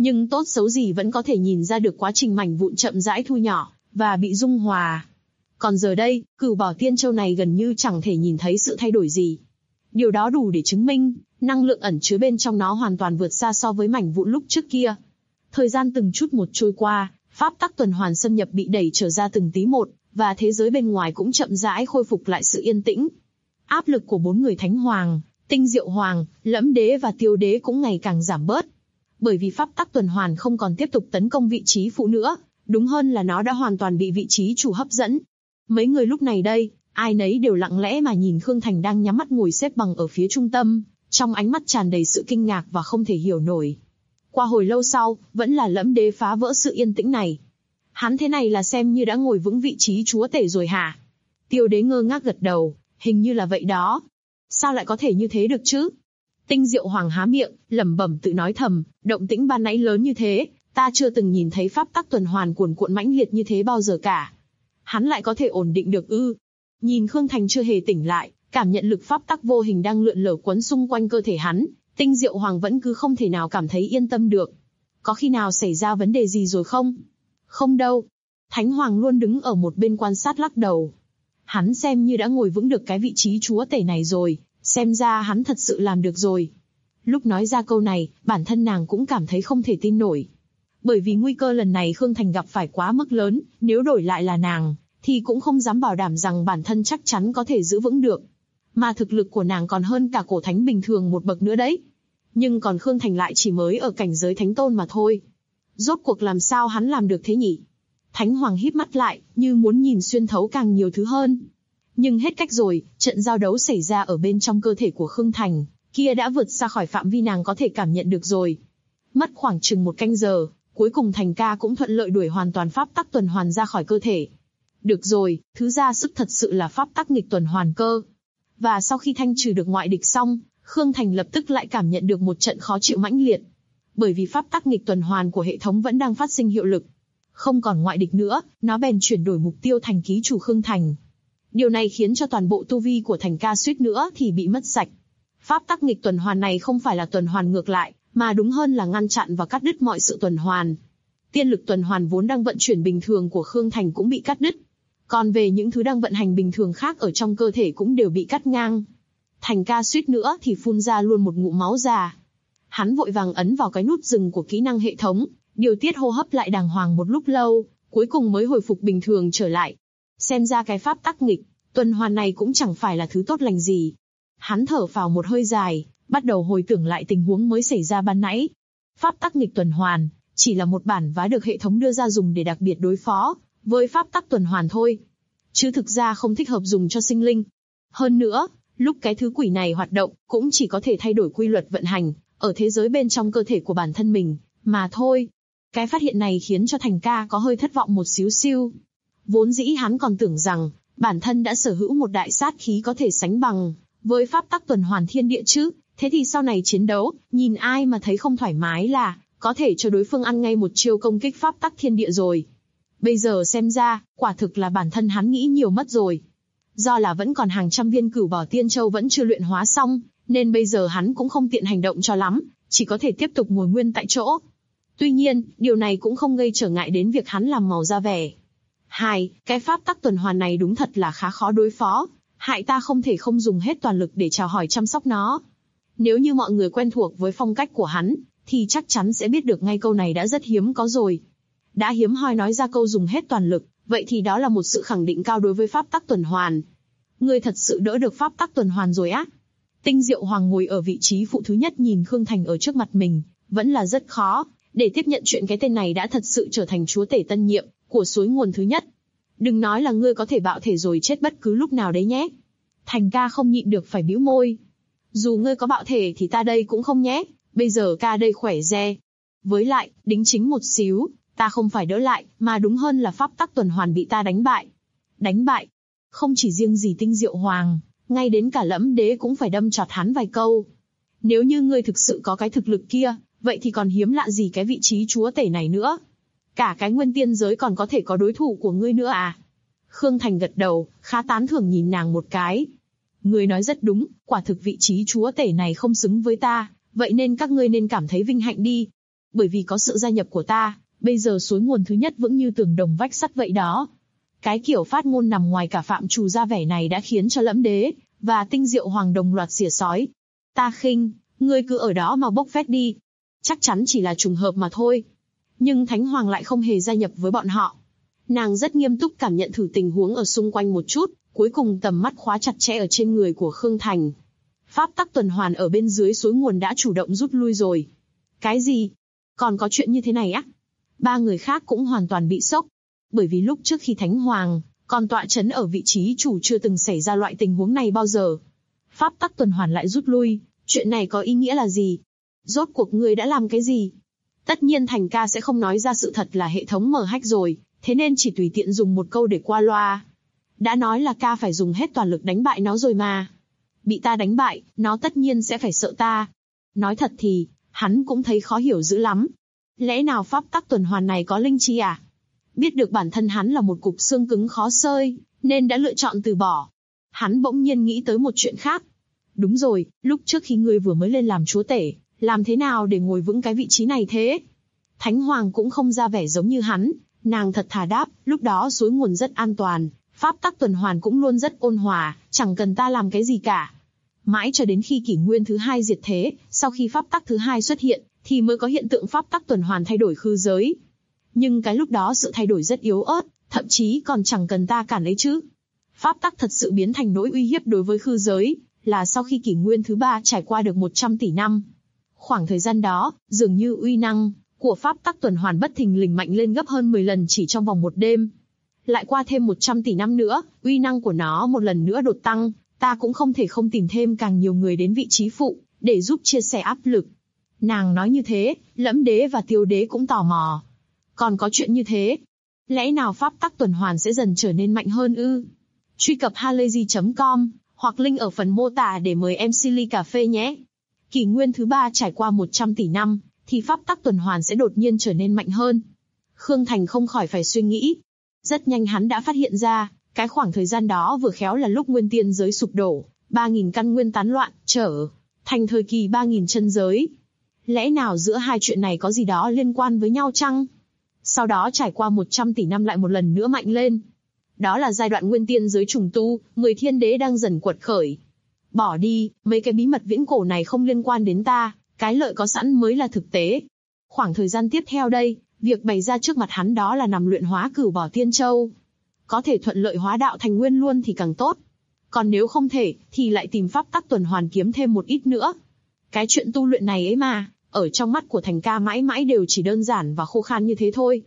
Nhưng tốt xấu gì vẫn có thể nhìn ra được quá trình mảnh vụn chậm rãi thu nhỏ, và bị dung hòa. Còn giờ đây, Cửu Bảo Tiên Châu này gần như chẳng thể nhìn thấy sự thay đổi gì. Điều đó đủ để chứng minh, năng lượng ẩn chứa bên trong nó hoàn toàn vượt xa so với mảnh vụn lúc trước kia. Thời gian từng chút một trôi qua, pháp tắc tuần hoàn xâm nhập bị đẩy trở ra từng tí một, và thế giới bên ngoài cũng chậm rãi khôi phục lại sự yên tĩnh. Áp lực của 4 người Thánh Hoàng, Tinh Diệu Hoàng, Lẫm Đế và Tiêu Đế cũng ngày càng giảm bớt. Bởi vì pháp tắc tuần hoàn không còn tiếp tục tấn công vị trí phụ nữa, đúng hơn là nó đã hoàn toàn bị vị trí chủ hấp dẫn. Mấy người lúc này đây, ai nấy đều lặng lẽ mà nhìn Khương Thành đang nhắm mắt ngồi xếp bằng ở phía trung tâm, trong ánh mắt tràn đầy sự kinh ngạc và không thể hiểu nổi. Qua hồi lâu sau, vẫn là Lẫm Đế phá vỡ sự yên tĩnh này. Hắn thế này là xem như đã ngồi vững vị trí chúa tể rồi hả? Tiêu Đế ngơ ngác gật đầu, hình như là vậy đó. Sao lại có thể như thế được chứ? Tinh Diệu Hoàng há miệng, lẩm bẩm tự nói thầm, động tĩnh ban nãy lớn như thế, ta chưa từng nhìn thấy pháp tắc tuần hoàn cuồn cuộn mãnh liệt như thế bao giờ cả. Hắn lại có thể ổn định được ư? Nhìn Khương Thành chưa hề tỉnh lại, cảm nhận lực pháp tắc vô hình đang lượn lờ quấn xung quanh cơ thể hắn, Tinh Diệu Hoàng vẫn cứ không thể nào cảm thấy yên tâm được. Có khi nào xảy ra vấn đề gì rồi không? Không đâu. Thánh Hoàng luôn đứng ở một bên quan sát lắc đầu. Hắn xem như đã ngồi vững được cái vị trí chúa tể này rồi, xem ra hắn thật sự làm được rồi. Lúc nói ra câu này, bản thân nàng cũng cảm thấy không thể tin nổi. Bởi vì nguy cơ lần này Khương Thành gặp phải quá mức lớn, nếu đổi lại là nàng, thì cũng không dám bảo đảm rằng bản thân chắc chắn có thể giữ vững được. Mà thực lực của nàng còn hơn cả cổ thánh bình thường một bậc nữa đấy. Nhưng còn Khương Thành lại chỉ mới ở cảnh giới thánh tôn mà thôi. Rốt cuộc làm sao hắn làm được thế nhỉ? Thánh Hoàng híp mắt lại, như muốn nhìn xuyên thấu càng nhiều thứ hơn. Nhưng hết cách rồi, trận giao đấu xảy ra ở bên trong cơ thể của Khương Thành, kia đã vượt xa khỏi phạm vi nàng có thể cảm nhận được rồi. Mất khoảng chừng 1 canh giờ, cuối cùng Thành ca cũng thuận lợi đuổi hoàn toàn pháp tắc tuần hoàn ra khỏi cơ thể. Được rồi, thứ ra sức thật sự là pháp tắc nghịch tuần hoàn cơ. Và sau khi thanh trừ được ngoại địch xong, Khương Thành lập tức lại cảm nhận được một trận khó chịu mãnh liệt. Bởi vì pháp tắc nghịch tuần hoàn của hệ thống vẫn đang phát sinh hiệu lực. Không còn ngoại địch nữa, nó bèn chuyển đổi mục tiêu thành ký chủ Khương Thành. Điều này khiến cho toàn bộ tu vi của Thành ca suýt nữa thì bị mất sạch. Pháp tắc nghịch tuần hoàn này không phải là tuần hoàn ngược lại, mà đúng hơn là ngăn chặn và cắt đứt mọi sự tuần hoàn. Tiên lực tuần hoàn vốn đang vận chuyển bình thường của Khương Thành cũng bị cắt đứt. Còn về những thứ đang vận hành bình thường khác ở trong cơ thể cũng đều bị cắt ngang. Thành ca suýt nữa thì phun ra luôn một ngụm máu già. Hắn vội vàng ấn vào cái nút dừng của kỹ năng hệ thống, điều tiết hô hấp lại đàng hoàng một lúc lâu, cuối cùng mới hồi phục bình thường trở lại. Xem ra cái pháp tắc nghịch tuần hoàn này cũng chẳng phải là thứ tốt lành gì. Hắn thở phào một hơi dài, bắt đầu hồi tưởng lại tình huống mới xảy ra ban nãy. Pháp tắc nghịch tuần hoàn chỉ là một bản vá được hệ thống đưa ra dùng để đặc biệt đối phó với pháp tắc tuần hoàn thôi, chứ thực ra không thích hợp dùng cho sinh linh. Hơn nữa, lúc cái thứ quỷ này hoạt động, cũng chỉ có thể thay đổi quy luật vận hành ở thế giới bên trong cơ thể của bản thân mình mà thôi. Cái phát hiện này khiến cho Thành ca có hơi thất vọng một xíu xiu. Vốn dĩ hắn còn tưởng rằng bản thân đã sở hữu một đại sát khí có thể sánh bằng với pháp tắc tuần hoàn thiên địa chứ, thế thì sau này chiến đấu, nhìn ai mà thấy không thoải mái là có thể cho đối phương ăn ngay một chiêu công kích pháp tắc thiên địa rồi. Bây giờ xem ra, quả thực là bản thân hắn nghĩ nhiều mất rồi. Do là vẫn còn hàng trăm viên Cửu Bảo Tiên Châu vẫn chưa luyện hóa xong, nên bây giờ hắn cũng không tiện hành động cho lắm, chỉ có thể tiếp tục ngồi nguyên tại chỗ. Tuy nhiên, điều này cũng không gây trở ngại đến việc hắn làm màu ra vẻ. Cái pháp tắc tuần hoàn này đúng thật là khá khó đối phó, hại ta không thể không dùng hết toàn lực để chào hỏi chăm sóc nó. Nếu như mọi người quen thuộc với phong cách của hắn, thì chắc chắn sẽ biết được ngay câu này đã rất hiếm có rồi. Đã hiếm hoi nói ra câu dùng hết toàn lực, vậy thì đó là một sự khẳng định cao đối với pháp tắc tuần hoàn. Ngươi thật sự đỡ được pháp tắc tuần hoàn rồi á? Tinh Diệu Hoàng ngồi ở vị trí phụ thứ nhất nhìn Khương Thành ở trước mặt mình, vẫn là rất khó để tiếp nhận chuyện cái tên này đã thật sự trở thành chúa tể tân nhiệm của suối nguồn thứ nhất. Đừng nói là ngươi có thể bạo thể rồi chết bất cứ lúc nào đấy nhé. Thành ca không nhịn được phải bĩu môi. Dù ngươi có bạo thể thì ta đây cũng không nhé, bây giờ ca đây khỏe re. Với lại, đính chính một xíu, ta không phải đỡ lại, mà đúng hơn là pháp tắc tuần hoàn bị ta đánh bại. Đánh bại? Không chỉ riêng gì Tinh Diệu Hoàng, ngay đến cả Lẫm Đế cũng phải đâm chọt hắn vài câu. Nếu như ngươi thực sự có cái thực lực kia, vậy thì còn hiếm lạ gì cái vị trí chúa tể này nữa. Cả cái nguyên tiên giới còn có thể có đối thủ của ngươi nữa à? Khương Thành gật đầu, khá tán thưởng nhìn nàng một cái. Ngươi nói rất đúng, quả thực vị trí chúa tể này không xứng với ta, vậy nên các ngươi nên cảm thấy vinh hạnh đi. Bởi vì có sự gia nhập của ta, bây giờ suối nguồn thứ nhất vững như tường đồng vách sắt vậy đó. Cái kiểu phát ngôn nằm ngoài cả phạm trù ra vẻ này đã khiến cho Lẫm Đế và Tinh Diệu Hoàng đồng loạt xỉa xói. Ta khinh, ngươi cứ ở đó mà bốc phét đi. Chắc chắn chỉ là trùng hợp mà thôi. Nhưng Thánh Hoàng lại không hề gia nhập với bọn họ. Nàng rất nghiêm túc cảm nhận thử tình huống ở xung quanh một chút, cuối cùng tầm mắt khóa chặt chẽ ở trên người của Khương Thành. Pháp tắc tuần hoàn ở bên dưới suối nguồn đã chủ động rút lui rồi. Cái gì? Còn có chuyện như thế này á? Ba người khác cũng hoàn toàn bị sốc. Bởi vì lúc trước khi Thánh Hoàng còn tọa chấn ở vị trí chủ chưa từng xảy ra loại tình huống này bao giờ. Pháp tắc tuần hoàn lại rút lui, chuyện này có ý nghĩa là gì? Rốt cuộc ngươi đã làm cái gì? Tất nhiên Thành ca sẽ không nói ra sự thật là hệ thống mở hack rồi, thế nên chỉ tùy tiện dùng một câu để qua loa. Đã nói là ca phải dùng hết toàn lực đánh bại nó rồi mà. Bị ta đánh bại, nó tất nhiên sẽ phải sợ ta. Nói thật thì, hắn cũng thấy khó hiểu dữ lắm. Lẽ nào pháp tắc tuần hoàn này có linh chi à? Biết được bản thân hắn là một cục xương cứng khó xơi, nên đã lựa chọn từ bỏ. Hắn bỗng nhiên nghĩ tới một chuyện khác. Đúng rồi, lúc trước khi ngươi vừa mới lên làm chúa tể, làm thế nào để ngồi vững cái vị trí này thế? Thánh Hoàng cũng không ra vẻ giống như hắn, nàng thật thà đáp, lúc đó suối nguồn rất an toàn, pháp tắc tuần hoàn cũng luôn rất ôn hòa, chẳng cần ta làm cái gì cả. Mãi cho đến khi kỷ nguyên thứ hai diệt thế, sau khi pháp tắc thứ hai xuất hiện, thì mới có hiện tượng pháp tắc tuần hoàn thay đổi khư giới. Nhưng cái lúc đó sự thay đổi rất yếu ớt, thậm chí còn chẳng cần ta cản lấy chứ. Pháp tắc thật sự biến thành nỗi uy hiếp đối với khư giới, là sau khi kỷ nguyên thứ ba trải qua được 100 tỷ năm. Khoảng thời gian đó, dường như uy năng của pháp tắc tuần hoàn bất thình lình mạnh lên gấp hơn 10 lần chỉ trong vòng một đêm. Lại qua thêm 100 tỷ năm nữa, uy năng của nó một lần nữa đột tăng, ta cũng không thể không tìm thêm càng nhiều người đến vị trí phụ, để giúp chia sẻ áp lực. Nàng nói như thế, Lẫm Đế và Tiêu Đế cũng tò mò. Còn có chuyện như thế? Lẽ nào pháp tắc tuần hoàn sẽ dần trở nên mạnh hơn ư? Truy cập halayzi.com, hoặc link ở phần mô tả để mời MC ly cà phê nhé. Kỷ nguyên thứ ba trải qua 100 tỷ năm, thì pháp tắc tuần hoàn sẽ đột nhiên trở nên mạnh hơn. Khương Thành không khỏi phải suy nghĩ. Rất nhanh hắn đã phát hiện ra, cái khoảng thời gian đó vừa khéo là lúc nguyên tiên giới sụp đổ, 3.000 căn nguyên tán loạn, trở thành thời kỳ 3.000 chân giới. Lẽ nào giữa hai chuyện này có gì đó liên quan với nhau chăng? Sau đó trải qua 100 tỷ năm lại một lần nữa mạnh lên. Đó là giai đoạn nguyên tiên giới trùng tu, 10 thiên đế đang dần quật khởi. Bỏ đi, mấy cái bí mật viễn cổ này không liên quan đến ta, cái lợi có sẵn mới là thực tế. Khoảng thời gian tiếp theo đây, việc bày ra trước mặt hắn đó là nằm luyện hóa Cửu Bảo Tiên Châu. Có thể thuận lợi hóa đạo thành nguyên luôn thì càng tốt. Còn nếu không thể, thì lại tìm pháp tắc tuần hoàn kiếm thêm một ít nữa. Cái chuyện tu luyện này ấy mà, ở trong mắt của Thành ca mãi mãi đều chỉ đơn giản và khô khan như thế thôi.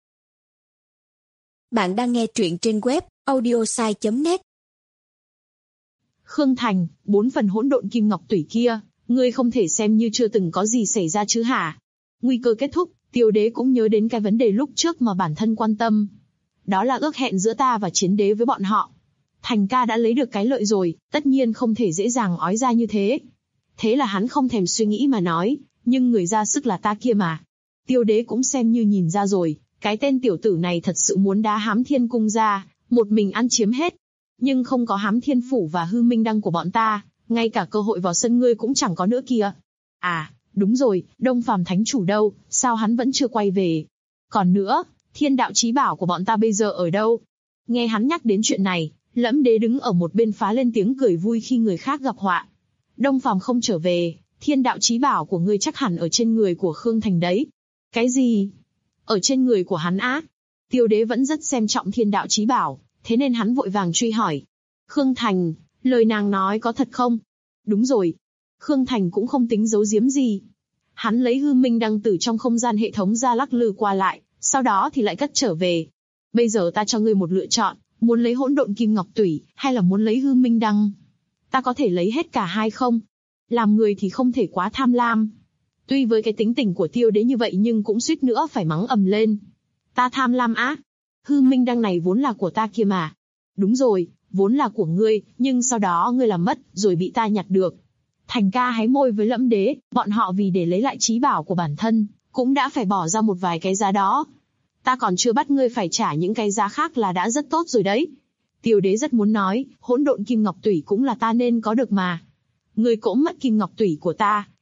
Bạn đang nghe truyện trên web audiosai.net. Khương Thành, 4 phần hỗn độn kim ngọc tủy kia, ngươi không thể xem như chưa từng có gì xảy ra chứ hả? Nguy cơ kết thúc, Tiêu Đế cũng nhớ đến cái vấn đề lúc trước mà bản thân quan tâm. Đó là ước hẹn giữa ta và Chiến Đế với bọn họ. Thành ca đã lấy được cái lợi rồi, tất nhiên không thể dễ dàng ói ra như thế. Thế là hắn không thèm suy nghĩ mà nói, nhưng người ra sức là ta kia mà. Tiêu Đế cũng xem như nhìn ra rồi, cái tên tiểu tử này thật sự muốn đá Hám Thiên Cung ra, một mình ăn chiếm hết. Nhưng không có Hám Thiên Phủ và Hư Minh Đăng của bọn ta, ngay cả cơ hội vào sân ngươi cũng chẳng có nữa kìa. À, đúng rồi, Đông Phàm Thánh Chủ đâu, sao hắn vẫn chưa quay về? Còn nữa, Thiên Đạo Chí Bảo của bọn ta bây giờ ở đâu? Nghe hắn nhắc đến chuyện này, Lẫm Đế đứng ở một bên phá lên tiếng cười vui khi người khác gặp họa. Đông Phàm không trở về, Thiên Đạo Chí Bảo của ngươi chắc hẳn ở trên người của Khương Thành đấy. Cái gì? Ở trên người của hắn á? Tiêu Đế vẫn rất xem trọng Thiên Đạo Chí Bảo, thế nên hắn vội vàng truy hỏi. Khương Thành, lời nàng nói có thật không? Đúng rồi. Khương Thành cũng không tính giấu giếm gì. Hắn lấy Hư Minh Đăng từ trong không gian hệ thống ra lắc lư qua lại, sau đó thì lại cất trở về. Bây giờ ta cho ngươi một lựa chọn, muốn lấy hỗn độn kim ngọc tủy, hay là muốn lấy Hư Minh Đăng? Ta có thể lấy hết cả hai không? Làm người thì không thể quá tham lam. Tuy với cái tính tình của Tiêu Đế như vậy nhưng cũng suýt nữa phải mắng ầm lên. Ta tham lam á? Hư Minh Đăng này vốn là của ta kia mà. Đúng rồi, vốn là của ngươi, nhưng sau đó ngươi làm mất, rồi bị ta nhặt được. Thành ca hé môi với Lẫm Đế, bọn họ vì để lấy lại chí bảo của bản thân, cũng đã phải bỏ ra một vài cái giá đó. Ta còn chưa bắt ngươi phải trả những cái giá khác là đã rất tốt rồi đấy. Tiêu Đế rất muốn nói, hỗn độn kim ngọc tủy cũng là ta nên có được mà. Ngươi cỗm mất kim ngọc tủy của ta,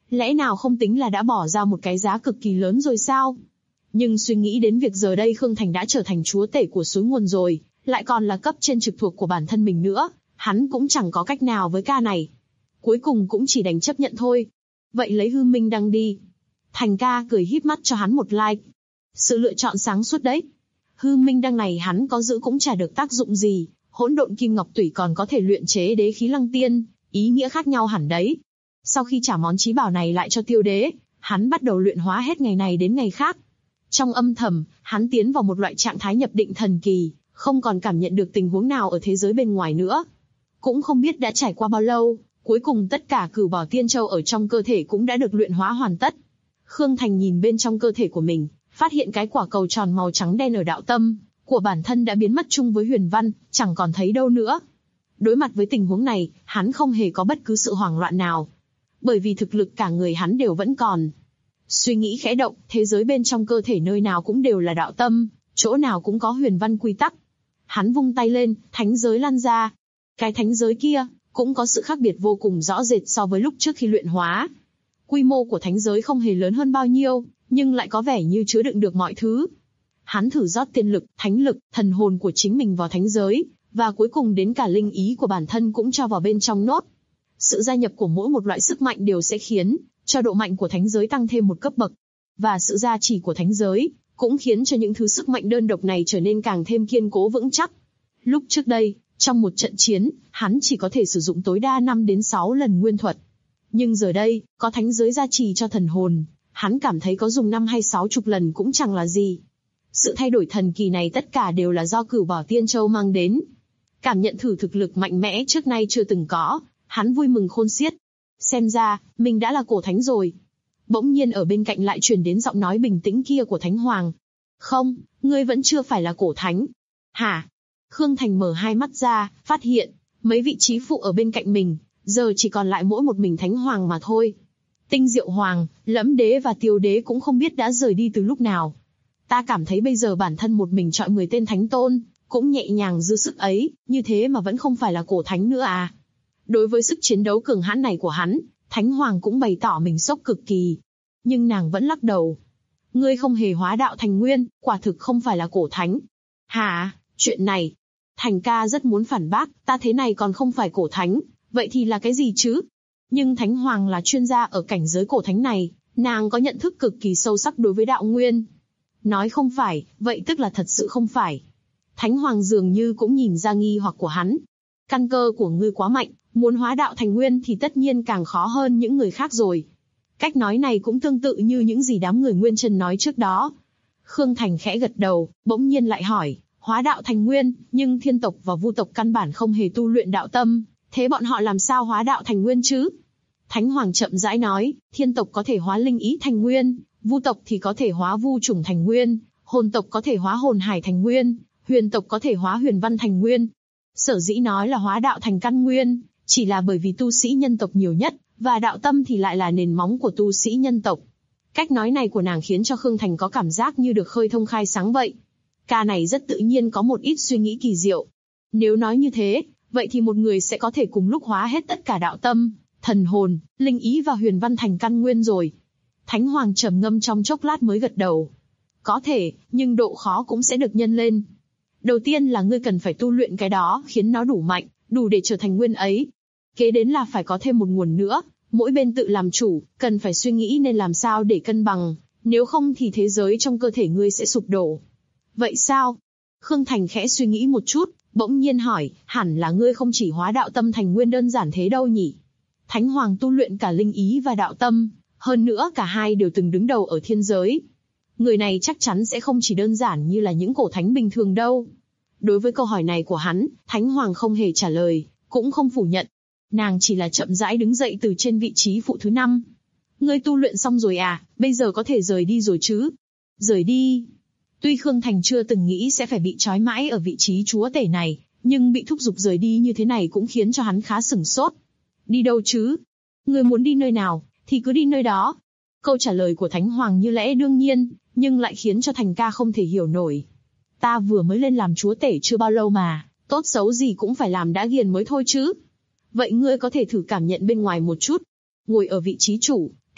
Lẽ nào không tính là đã bỏ ra một cái giá cực kỳ lớn rồi sao? Nhưng suy nghĩ đến việc giờ đây Khương Thành đã trở thành chúa tể của suối nguồn rồi, lại còn là cấp trên trực thuộc của bản thân mình nữa, hắn cũng chẳng có cách nào với ca này. Cuối cùng cũng chỉ đành chấp nhận thôi. Vậy lấy hư minh đăng đi. Thành ca cười híp mắt cho hắn một like. Sự lựa chọn sáng suốt đấy. Hư minh đăng này hắn có giữ cũng chả được tác dụng gì, hỗn độn kim ngọc tủy còn có thể luyện chế đế khí lăng tiên, ý nghĩa khác nhau hẳn đấy. Sau khi trả món chí bảo này lại cho Tiêu Đế, hắn bắt đầu luyện hóa hết ngày này đến ngày khác. Trong âm thầm, hắn tiến vào một loại trạng thái nhập định thần kỳ, không còn cảm nhận được tình huống nào ở thế giới bên ngoài nữa. Cũng không biết đã trải qua bao lâu, cuối cùng tất cả cửu bảo tiên châu ở trong cơ thể cũng đã được luyện hóa hoàn tất. Khương Thành nhìn bên trong cơ thể của mình, phát hiện cái quả cầu tròn màu trắng đen ở đạo tâm của bản thân đã biến mất chung với huyền văn, chẳng còn thấy đâu nữa. Đối mặt với tình huống này, hắn không hề có bất cứ sự hoảng loạn nào, bởi vì thực lực cả người hắn đều vẫn còn. Suy nghĩ khẽ động, thế giới bên trong cơ thể nơi nào cũng đều là đạo tâm, chỗ nào cũng có huyền văn quy tắc. Hắn vung tay lên, thánh giới lan ra. Cái thánh giới kia cũng có sự khác biệt vô cùng rõ rệt so với lúc trước khi luyện hóa. Quy mô của thánh giới không hề lớn hơn bao nhiêu, nhưng lại có vẻ như chứa đựng được mọi thứ. Hắn thử rót tiên lực, thánh lực, thần hồn của chính mình vào thánh giới, và cuối cùng đến cả linh ý của bản thân cũng cho vào bên trong nốt. Sự gia nhập của mỗi một loại sức mạnh đều sẽ khiến cho độ mạnh của thánh giới tăng thêm một cấp bậc. Và sự gia trì của thánh giới cũng khiến cho những thứ sức mạnh đơn độc này trở nên càng thêm kiên cố vững chắc. Lúc trước đây, trong một trận chiến, hắn chỉ có thể sử dụng tối đa 5 đến 6 lần nguyên thuật. Nhưng giờ đây, có thánh giới gia trì cho thần hồn, hắn cảm thấy có dùng 5 hay 60 lần cũng chẳng là gì. Sự thay đổi thần kỳ này tất cả đều là do cửu bảo tiên châu mang đến. Cảm nhận thử thực lực mạnh mẽ trước nay chưa từng có, hắn vui mừng khôn xiết. Xem ra, mình đã là cổ thánh rồi. Bỗng nhiên ở bên cạnh lại truyền đến giọng nói bình tĩnh kia của Thánh Hoàng. Không, ngươi vẫn chưa phải là cổ thánh. Hả? Khương Thành mở hai mắt ra, phát hiện, mấy vị trí phụ ở bên cạnh mình, giờ chỉ còn lại mỗi một mình Thánh Hoàng mà thôi. Tinh Diệu Hoàng, Lẫm Đế và Tiêu Đế cũng không biết đã rời đi từ lúc nào. Ta cảm thấy bây giờ bản thân một mình chọi 10 tên thánh tôn, cũng nhẹ nhàng dư sức ấy, như thế mà vẫn không phải là cổ thánh nữa à. Đối với sức chiến đấu cường hãn này của hắn, Thánh Hoàng cũng bày tỏ mình sốc cực kỳ. Nhưng nàng vẫn lắc đầu. Ngươi không hề hóa đạo thành nguyên, quả thực không phải là cổ thánh. Hả, chuyện này. Thành ca rất muốn phản bác, ta thế này còn không phải cổ thánh, vậy thì là cái gì chứ? Nhưng Thánh Hoàng là chuyên gia ở cảnh giới cổ thánh này, nàng có nhận thức cực kỳ sâu sắc đối với đạo nguyên. Nói không phải, vậy tức là thật sự không phải. Thánh Hoàng dường như cũng nhìn ra nghi hoặc của hắn. Căn cơ của ngươi quá mạnh, muốn hóa đạo thành nguyên thì tất nhiên càng khó hơn những người khác rồi. Cách nói này cũng tương tự như những gì đám người Nguyên Chân nói trước đó. Khương Thành khẽ gật đầu, bỗng nhiên lại hỏi, hóa đạo thành nguyên, nhưng thiên tộc và vu tộc căn bản không hề tu luyện đạo tâm, thế bọn họ làm sao hóa đạo thành nguyên chứ? Thánh Hoàng chậm rãi nói, thiên tộc có thể hóa linh ý thành nguyên, vu tộc thì có thể hóa vu trùng thành nguyên, hồn tộc có thể hóa hồn hải thành nguyên, huyền tộc có thể hóa huyền văn thành nguyên. Sở dĩ nói là hóa đạo thành căn nguyên, chỉ là bởi vì tu sĩ nhân tộc nhiều nhất, và đạo tâm thì lại là nền móng của tu sĩ nhân tộc. Cách nói này của nàng khiến cho Khương Thành có cảm giác như được khơi thông khai sáng vậy. Ca này rất tự nhiên có một ít suy nghĩ kỳ diệu. Nếu nói như thế, vậy thì một người sẽ có thể cùng lúc hóa hết tất cả đạo tâm, thần hồn, linh ý và huyền văn thành căn nguyên rồi. Thánh Hoàng trầm ngâm trong chốc lát mới gật đầu. Có thể, nhưng độ khó cũng sẽ được nhân lên. Đầu tiên là ngươi cần phải tu luyện cái đó khiến nó đủ mạnh, đủ để trở thành nguyên ấy. Kế đến là phải có thêm một nguồn nữa, mỗi bên tự làm chủ, cần phải suy nghĩ nên làm sao để cân bằng, nếu không thì thế giới trong cơ thể ngươi sẽ sụp đổ. Vậy sao? Khương Thành khẽ suy nghĩ một chút, bỗng nhiên hỏi, hẳn là ngươi không chỉ hóa đạo tâm thành nguyên đơn giản thế đâu nhỉ? Thánh Hoàng tu luyện cả linh ý và đạo tâm, hơn nữa cả hai đều từng đứng đầu ở thiên giới. Người này chắc chắn sẽ không chỉ đơn giản như là những cổ thánh bình thường đâu. Đối với câu hỏi này của hắn, Thánh Hoàng không hề trả lời, cũng không phủ nhận. Nàng chỉ là chậm rãi đứng dậy từ trên vị trí phụ thứ 5. Ngươi tu luyện xong rồi à, bây giờ có thể rời đi rồi chứ? Rời đi? Tuy Khương Thành chưa từng nghĩ sẽ phải bị trói mãi ở vị trí chúa tể này, nhưng bị thúc giục rời đi như thế này cũng khiến cho hắn khá sửng sốt. Đi đâu chứ? Ngươi muốn đi nơi nào, thì cứ đi nơi đó. Câu trả lời của Thánh Hoàng như lẽ đương nhiên, nhưng lại khiến cho Thành ca không thể hiểu nổi. Ta vừa mới lên làm chúa tể chưa bao lâu mà, tốt xấu gì cũng phải làm đã ghiền mới thôi chứ. Vậy ngươi có thể thử cảm nhận bên ngoài một chút. Ngồi ở vị trí chủ,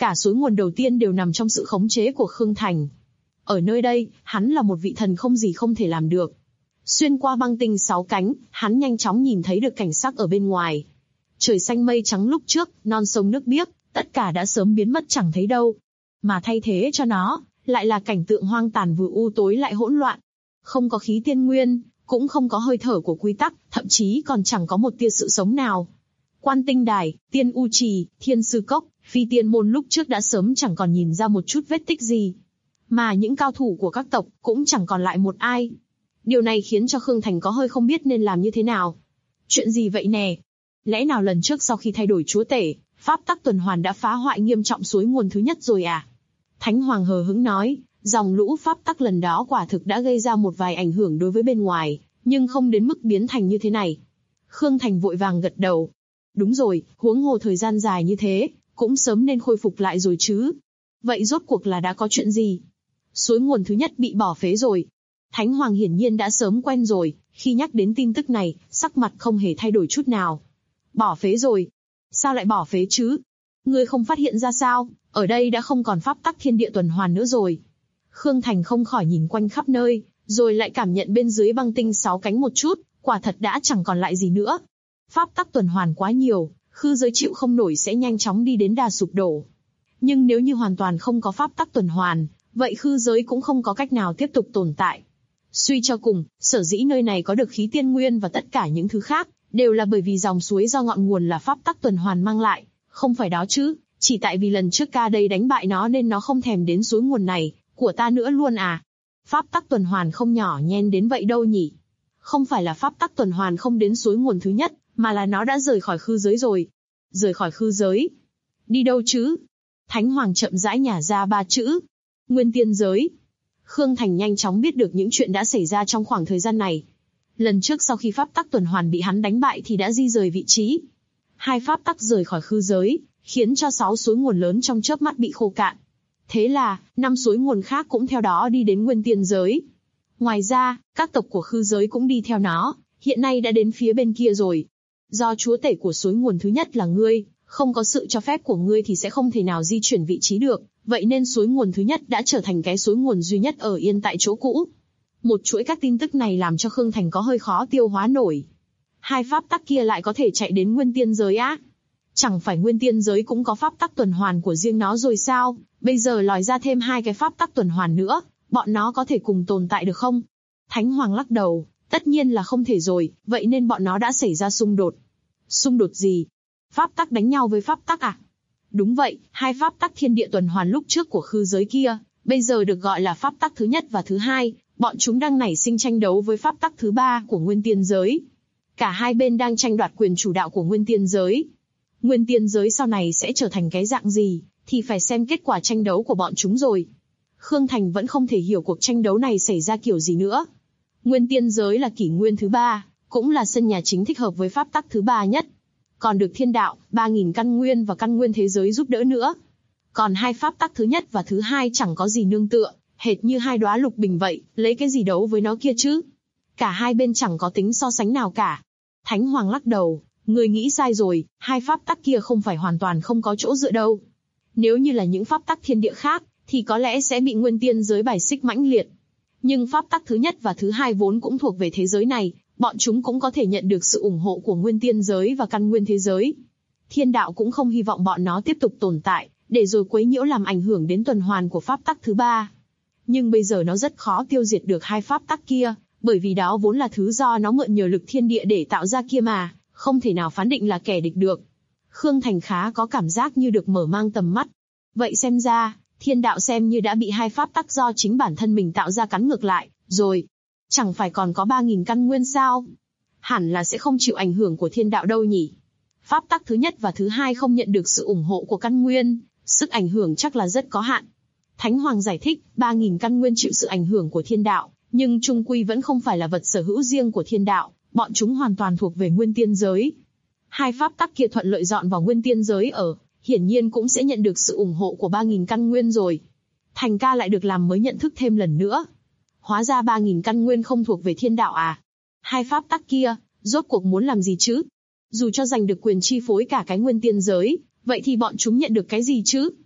Cả suối nguồn đầu tiên đều nằm trong sự khống chế của Khương Thành. Ở nơi đây, hắn là một vị thần không gì không thể làm được. Xuyên qua băng tinh 6 cánh, hắn nhanh chóng nhìn thấy được cảnh sắc ở bên ngoài. Trời xanh mây trắng lúc trước, non sông nước biếc, tất cả đã sớm biến mất chẳng thấy đâu. Mà thay thế cho nó, lại là cảnh tượng hoang tàn vừa u tối lại hỗn loạn. Không có khí tiên nguyên, cũng không có hơi thở của quy tắc, thậm chí còn chẳng có một tia sự sống nào. Quan Tinh Đài, Tiên U Trì, Thiên Sư Cốc, Phi Tiên Môn lúc trước đã sớm chẳng còn nhìn ra một chút vết tích gì. Mà những cao thủ của các tộc cũng chẳng còn lại một ai. Điều này khiến cho Khương Thành có hơi không biết nên làm như thế nào. Chuyện gì vậy nè? Lẽ nào lần trước sau khi thay đổi chúa tể, pháp tắc tuần hoàn đã phá hoại nghiêm trọng suối nguồn thứ nhất rồi à? Thánh Hoàng hờ hững nói, dòng lũ pháp tắc lần đó quả thực đã gây ra một vài ảnh hưởng đối với bên ngoài, nhưng không đến mức biến thành như thế này. Khương Thành vội vàng gật đầu. Đúng rồi, huống hồ thời gian dài như thế, cũng sớm nên khôi phục lại rồi chứ. Vậy rốt cuộc là đã có chuyện gì? Suối nguồn thứ nhất bị bỏ phế rồi. Thánh Hoàng hiển nhiên đã sớm quen rồi, khi nhắc đến tin tức này, sắc mặt không hề thay đổi chút nào. Bỏ phế rồi? Sao lại bỏ phế chứ? Ngươi không phát hiện ra sao, ở đây đã không còn pháp tắc thiên địa tuần hoàn nữa rồi. Khương Thành không khỏi nhìn quanh khắp nơi, rồi lại cảm nhận bên dưới băng tinh 6 cánh một chút, quả thật đã chẳng còn lại gì nữa. Pháp tắc tuần hoàn quá nhiều, khư giới chịu không nổi sẽ nhanh chóng đi đến đà sụp đổ. Nhưng nếu như hoàn toàn không có pháp tắc tuần hoàn, vậy khư giới cũng không có cách nào tiếp tục tồn tại. Suy cho cùng, sở dĩ nơi này có được khí tiên nguyên và tất cả những thứ khác, đều là bởi vì dòng suối do ngọn nguồn là pháp tắc tuần hoàn mang lại, không phải đó chứ, chỉ tại vì lần trước ca đây đánh bại nó nên nó không thèm đến suối nguồn này, của ta nữa luôn à. Pháp tắc tuần hoàn không nhỏ nhen đến vậy đâu nhỉ. Không phải là pháp tắc tuần hoàn không đến suối nguồn thứ nhất, mà là nó đã rời khỏi khư giới rồi. Rời khỏi khư giới? Đi đâu chứ? Thánh Hoàng chậm rãi nhả ra 3 chữ. Nguyên tiên giới. Khương Thành nhanh chóng biết được những chuyện đã xảy ra trong khoảng thời gian này. Lần trước sau khi pháp tắc tuần hoàn bị hắn đánh bại thì đã di rời vị trí. 2 pháp tắc rời khỏi khư giới, khiến cho 6 suối nguồn lớn trong chớp mắt bị khô cạn. Thế là, 5 suối nguồn khác cũng theo đó đi đến nguyên tiên giới. Ngoài ra, các tộc của khư giới cũng đi theo nó, hiện nay đã đến phía bên kia rồi. Do chúa tể của suối nguồn thứ nhất là ngươi, không có sự cho phép của ngươi thì sẽ không thể nào di chuyển vị trí được, vậy nên suối nguồn thứ nhất đã trở thành cái suối nguồn duy nhất ở yên tại chỗ cũ. Một chuỗi các tin tức này làm cho Khương Thành có hơi khó tiêu hóa nổi. 2 pháp tắc kia lại có thể chạy đến nguyên tiên giới á? Chẳng phải nguyên tiên giới cũng có pháp tắc tuần hoàn của riêng nó rồi sao? Bây giờ lòi ra thêm 2 cái pháp tắc tuần hoàn nữa, bọn nó có thể cùng tồn tại được không? Thánh Hoàng lắc đầu, tất nhiên là không thể rồi, vậy nên bọn nó đã xảy ra xung đột. Xung đột gì? Pháp tắc đánh nhau với pháp tắc à? Đúng vậy, 2 pháp tắc thiên địa tuần hoàn lúc trước của khư giới kia, bây giờ được gọi là pháp tắc thứ nhất và thứ hai, bọn chúng đang nảy sinh tranh đấu với pháp tắc thứ 3 của nguyên tiên giới. Cả hai bên đang tranh đoạt quyền chủ đạo của nguyên tiên giới. Nguyên tiên giới sau này sẽ trở thành cái dạng gì, thì phải xem kết quả tranh đấu của bọn chúng rồi. Khương Thành vẫn không thể hiểu cuộc tranh đấu này xảy ra kiểu gì nữa. Nguyên tiên giới là kỷ nguyên thứ 3, cũng là sân nhà chính thích hợp với pháp tắc thứ 3 nhất. Còn được thiên đạo, 3.000 căn nguyên và căn nguyên thế giới giúp đỡ nữa. Còn 2 pháp tắc thứ nhất và thứ 2 chẳng có gì nương tựa, hệt như 2 đóa lục bình vậy, lấy cái gì đấu với nó kia chứ? Cả hai bên chẳng có tính so sánh nào cả. Thánh Hoàng lắc đầu, người nghĩ sai rồi, 2 pháp tắc kia không phải hoàn toàn không có chỗ dựa đâu. Nếu như là những pháp tắc thiên địa khác, thì có lẽ sẽ bị nguyên tiên giới bài xích mãnh liệt. Nhưng pháp tắc thứ nhất và thứ 2 vốn cũng thuộc về thế giới này, bọn chúng cũng có thể nhận được sự ủng hộ của nguyên tiên giới và căn nguyên thế giới. Thiên đạo cũng không hy vọng bọn nó tiếp tục tồn tại, để rồi quấy nhiễu làm ảnh hưởng đến tuần hoàn của pháp tắc thứ 3. Nhưng bây giờ nó rất khó tiêu diệt được 2 pháp tắc kia, bởi vì đó vốn là thứ do nó mượn nhờ lực thiên địa để tạo ra kia mà, không thể nào phán định là kẻ địch được. Khương Thành khá có cảm giác như được mở mang tầm mắt. Vậy xem ra, thiên đạo xem như đã bị 2 pháp tắc do chính bản thân mình tạo ra cắn ngược lại, rồi. Chẳng phải còn có 3.000 căn nguyên sao? Hẳn là sẽ không chịu ảnh hưởng của thiên đạo đâu nhỉ. Pháp tắc thứ nhất và thứ 2 không nhận được sự ủng hộ của căn nguyên, sức ảnh hưởng chắc là rất có hạn. Thánh Hoàng giải thích, 3.000 căn nguyên chịu sự ảnh hưởng của thiên đạo, nhưng chung quy vẫn không phải là vật sở hữu riêng của thiên đạo, bọn chúng hoàn toàn thuộc về nguyên tiên giới. 2 pháp tắc kia thuận lợi dọn vào nguyên tiên giới ở, hiển nhiên cũng sẽ nhận được sự ủng hộ của 3.000 căn nguyên rồi. Thành ca lại được làm mới nhận thức thêm lần nữa. Hóa ra 3.000 căn nguyên không thuộc về thiên đạo à? 2 pháp tắc kia, rốt cuộc muốn làm gì chứ? Dù cho giành được quyền chi phối cả cái nguyên tiên giới, vậy thì bọn chúng nhận được cái gì chứ?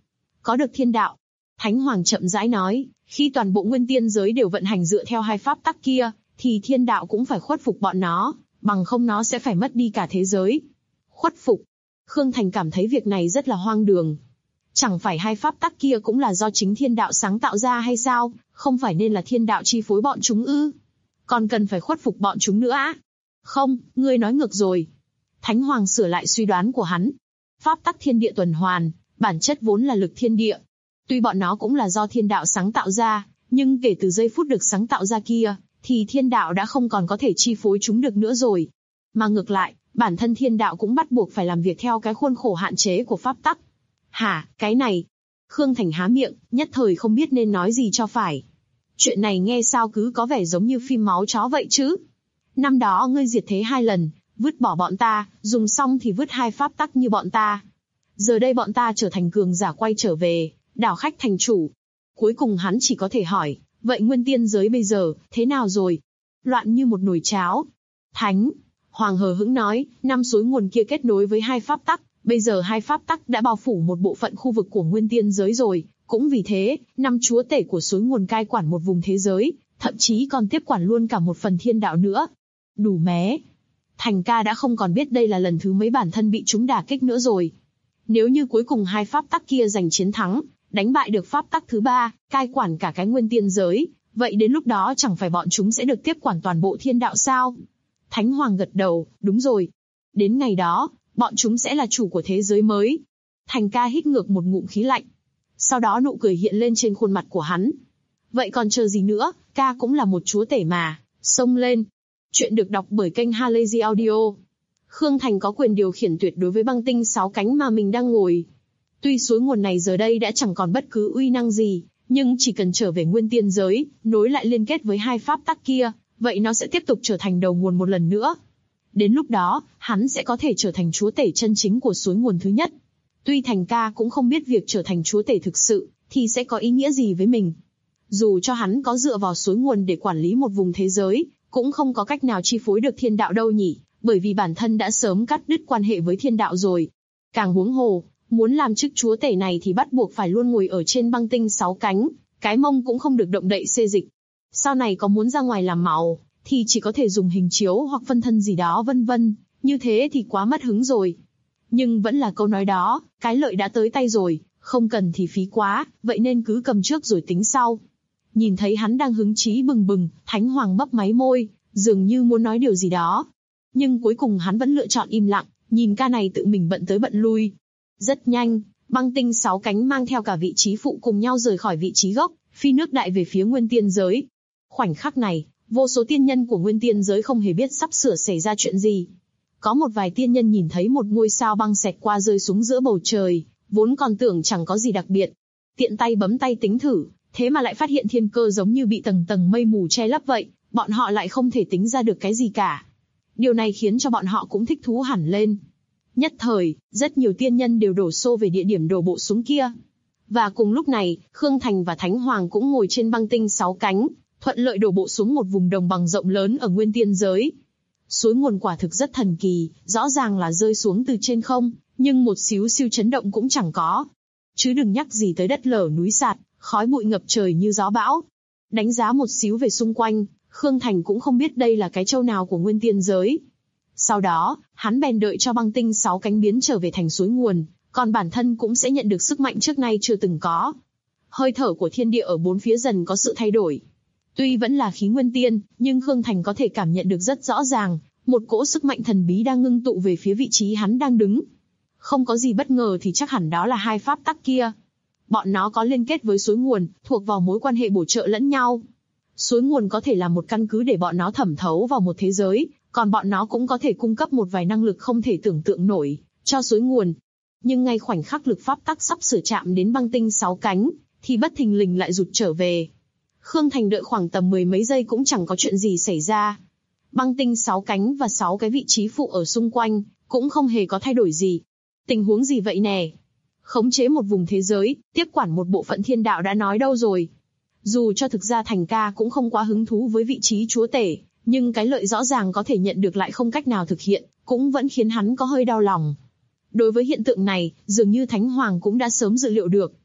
có được thiên đạo. Thánh Hoàng chậm rãi nói, khi toàn bộ nguyên tiên giới đều vận hành dựa theo hai pháp tắc kia, thì thiên đạo cũng phải khuất phục bọn nó, bằng không nó sẽ phải mất đi cả thế giới. Khuất phục. Khương Thành cảm thấy việc này rất là hoang đường. Chẳng phải hai pháp tắc kia cũng là do chính thiên đạo sáng tạo ra hay sao, không phải nên là thiên đạo chi phối bọn chúng ư? Còn cần phải khuất phục bọn chúng nữa á? Không, ngươi nói ngược rồi. Thánh Hoàng sửa lại suy đoán của hắn. Pháp tắc thiên địa tuần hoàn, bản chất vốn là lực thiên địa. Tuy bọn nó cũng là do thiên đạo sáng tạo ra, nhưng kể từ giây phút được sáng tạo ra kia, thì thiên đạo đã không còn có thể chi phối chúng được nữa rồi. Mà ngược lại, bản thân thiên đạo cũng bắt buộc phải làm việc theo cái khuôn khổ hạn chế của pháp tắc. Hả, cái này? Khương Thành há miệng, nhất thời không biết nên nói gì cho phải. Chuyện này nghe sao cứ có vẻ giống như phim máu chó vậy chứ? Năm đó ngươi diệt thế 2 lần, vứt bỏ bọn ta, dùng xong thì vứt hai pháp tắc như bọn ta. Giờ đây bọn ta trở thành cường giả quay trở về, đảo khách thành chủ. Cuối cùng hắn chỉ có thể hỏi, vậy nguyên tiên giới bây giờ, thế nào rồi? Loạn như một nồi cháo. Thánh Hoàng hờ hững nói, 5 suối nguồn kia kết nối với hai pháp tắc, bây giờ hai pháp tắc đã bao phủ một bộ phận khu vực của nguyên tiên giới rồi. Cũng vì thế, 5 chúa tể của suối nguồn cai quản một vùng thế giới, thậm chí còn tiếp quản luôn cả một phần thiên đạo nữa. Đủ mé. Thành ca đã không còn biết đây là lần thứ mấy bản thân bị chúng đả kích nữa rồi. Nếu như cuối cùng hai pháp tắc kia giành chiến thắng, đánh bại được pháp tắc thứ 3, cai quản cả cái nguyên tiên giới, vậy đến lúc đó chẳng phải bọn chúng sẽ được tiếp quản toàn bộ thiên đạo sao? Thánh Hoàng gật đầu, đúng rồi. Đến ngày đó, bọn chúng sẽ là chủ của thế giới mới. Thành ca hít ngược một ngụm khí lạnh. Sau đó nụ cười hiện lên trên khuôn mặt của hắn. Vậy còn chờ gì nữa, ca cũng là một chúa tể mà, xông lên. Chuyện được đọc bởi kênh Halazy Audio. Khương Thành có quyền điều khiển tuyệt đối với băng tinh 6 cánh mà mình đang ngồi. Tuy suối nguồn này giờ đây đã chẳng còn bất cứ uy năng gì, nhưng chỉ cần trở về nguyên tiên giới, nối lại liên kết với hai pháp tắc kia, vậy nó sẽ tiếp tục trở thành đầu nguồn một lần nữa. Đến lúc đó, hắn sẽ có thể trở thành chúa tể chân chính của suối nguồn thứ nhất. Tuy Thành ca cũng không biết việc trở thành chúa tể thực sự, thì sẽ có ý nghĩa gì với mình. Dù cho hắn có dựa vào suối nguồn để quản lý một vùng thế giới, cũng không có cách nào chi phối được thiên đạo đâu nhỉ, bởi vì bản thân đã sớm cắt đứt quan hệ với thiên đạo rồi. Càng huống hồ, muốn làm chức chúa tể này thì bắt buộc phải luôn ngồi ở trên băng tinh 6 cánh, cái mông cũng không được động đậy xê dịch. Sau này có muốn ra ngoài làm màu, thì chỉ có thể dùng hình chiếu hoặc phân thân gì đó vân vân, như thế thì quá mất hứng rồi. Nhưng vẫn là câu nói đó, cái lợi đã tới tay rồi, không cần thì phí quá, vậy nên cứ cầm trước rồi tính sau. Nhìn thấy hắn đang hứng chí bừng bừng, Thánh Hoàng mấp máy môi, dường như muốn nói điều gì đó. Nhưng cuối cùng hắn vẫn lựa chọn im lặng, nhìn ca này tự mình bận tới bận lui. Rất nhanh, băng tinh 6 cánh mang theo cả vị trí phụ cùng nhau rời khỏi vị trí gốc, phi nước đại về phía nguyên tiên giới. Khoảnh khắc này, vô số tiên nhân của nguyên tiên giới không hề biết sắp sửa xảy ra chuyện gì. Có một vài tiên nhân nhìn thấy một ngôi sao băng xẹt qua rơi xuống giữa bầu trời, vốn còn tưởng chẳng có gì đặc biệt. Tiện tay bấm tay tính thử, thế mà lại phát hiện thiên cơ giống như bị tầng tầng mây mù che lấp vậy, bọn họ lại không thể tính ra được cái gì cả. Điều này khiến cho bọn họ cũng thích thú hẳn lên. Nhất thời, rất nhiều tiên nhân đều đổ xô về địa điểm đổ bộ xuống kia. Và cùng lúc này, Khương Thành và Thánh Hoàng cũng ngồi trên băng tinh 6 cánh, thuận lợi đổ bộ xuống một vùng đồng bằng rộng lớn ở nguyên tiên giới. Suối nguồn quả thực rất thần kỳ, rõ ràng là rơi xuống từ trên không, nhưng một xíu siêu chấn động cũng chẳng có. Chứ đừng nhắc gì tới đất lở núi sạt, khói bụi ngập trời như gió bão. Đánh giá một xíu về xung quanh, Khương Thành cũng không biết đây là cái châu nào của nguyên tiên giới. Sau đó, hắn bèn đợi cho băng tinh 6 cánh biến trở về thành suối nguồn, còn bản thân cũng sẽ nhận được sức mạnh trước nay chưa từng có. Hơi thở của thiên địa ở bốn phía dần có sự thay đổi. Tuy vẫn là khí nguyên tiên, nhưng Khương Thành có thể cảm nhận được rất rõ ràng, một cỗ sức mạnh thần bí đang ngưng tụ về phía vị trí hắn đang đứng. Không có gì bất ngờ thì chắc hẳn đó là hai pháp tắc kia. Bọn nó có liên kết với suối nguồn, thuộc vào mối quan hệ bổ trợ lẫn nhau. Suối nguồn có thể là một căn cứ để bọn nó thẩm thấu vào một thế giới, còn bọn nó cũng có thể cung cấp một vài năng lực không thể tưởng tượng nổi cho suối nguồn. Nhưng ngay khoảnh khắc lực pháp tắc sắp sửa chạm đến băng tinh 6 cánh, thì bất thình lình lại rụt trở về. Khương Thành đợi khoảng tầm 10 mấy giây cũng chẳng có chuyện gì xảy ra. Băng tinh 6 cánh và 6 cái vị trí phụ ở xung quanh cũng không hề có thay đổi gì. Tình huống gì vậy nè? Khống chế một vùng thế giới, tiếp quản một bộ phận thiên đạo đã nói đâu rồi. Dù cho thực ra Thành ca cũng không quá hứng thú với vị trí chúa tể, nhưng cái lợi rõ ràng có thể nhận được lại không cách nào thực hiện, cũng vẫn khiến hắn có hơi đau lòng. Đối với hiện tượng này, dường như Thánh Hoàng cũng đã sớm dự liệu được.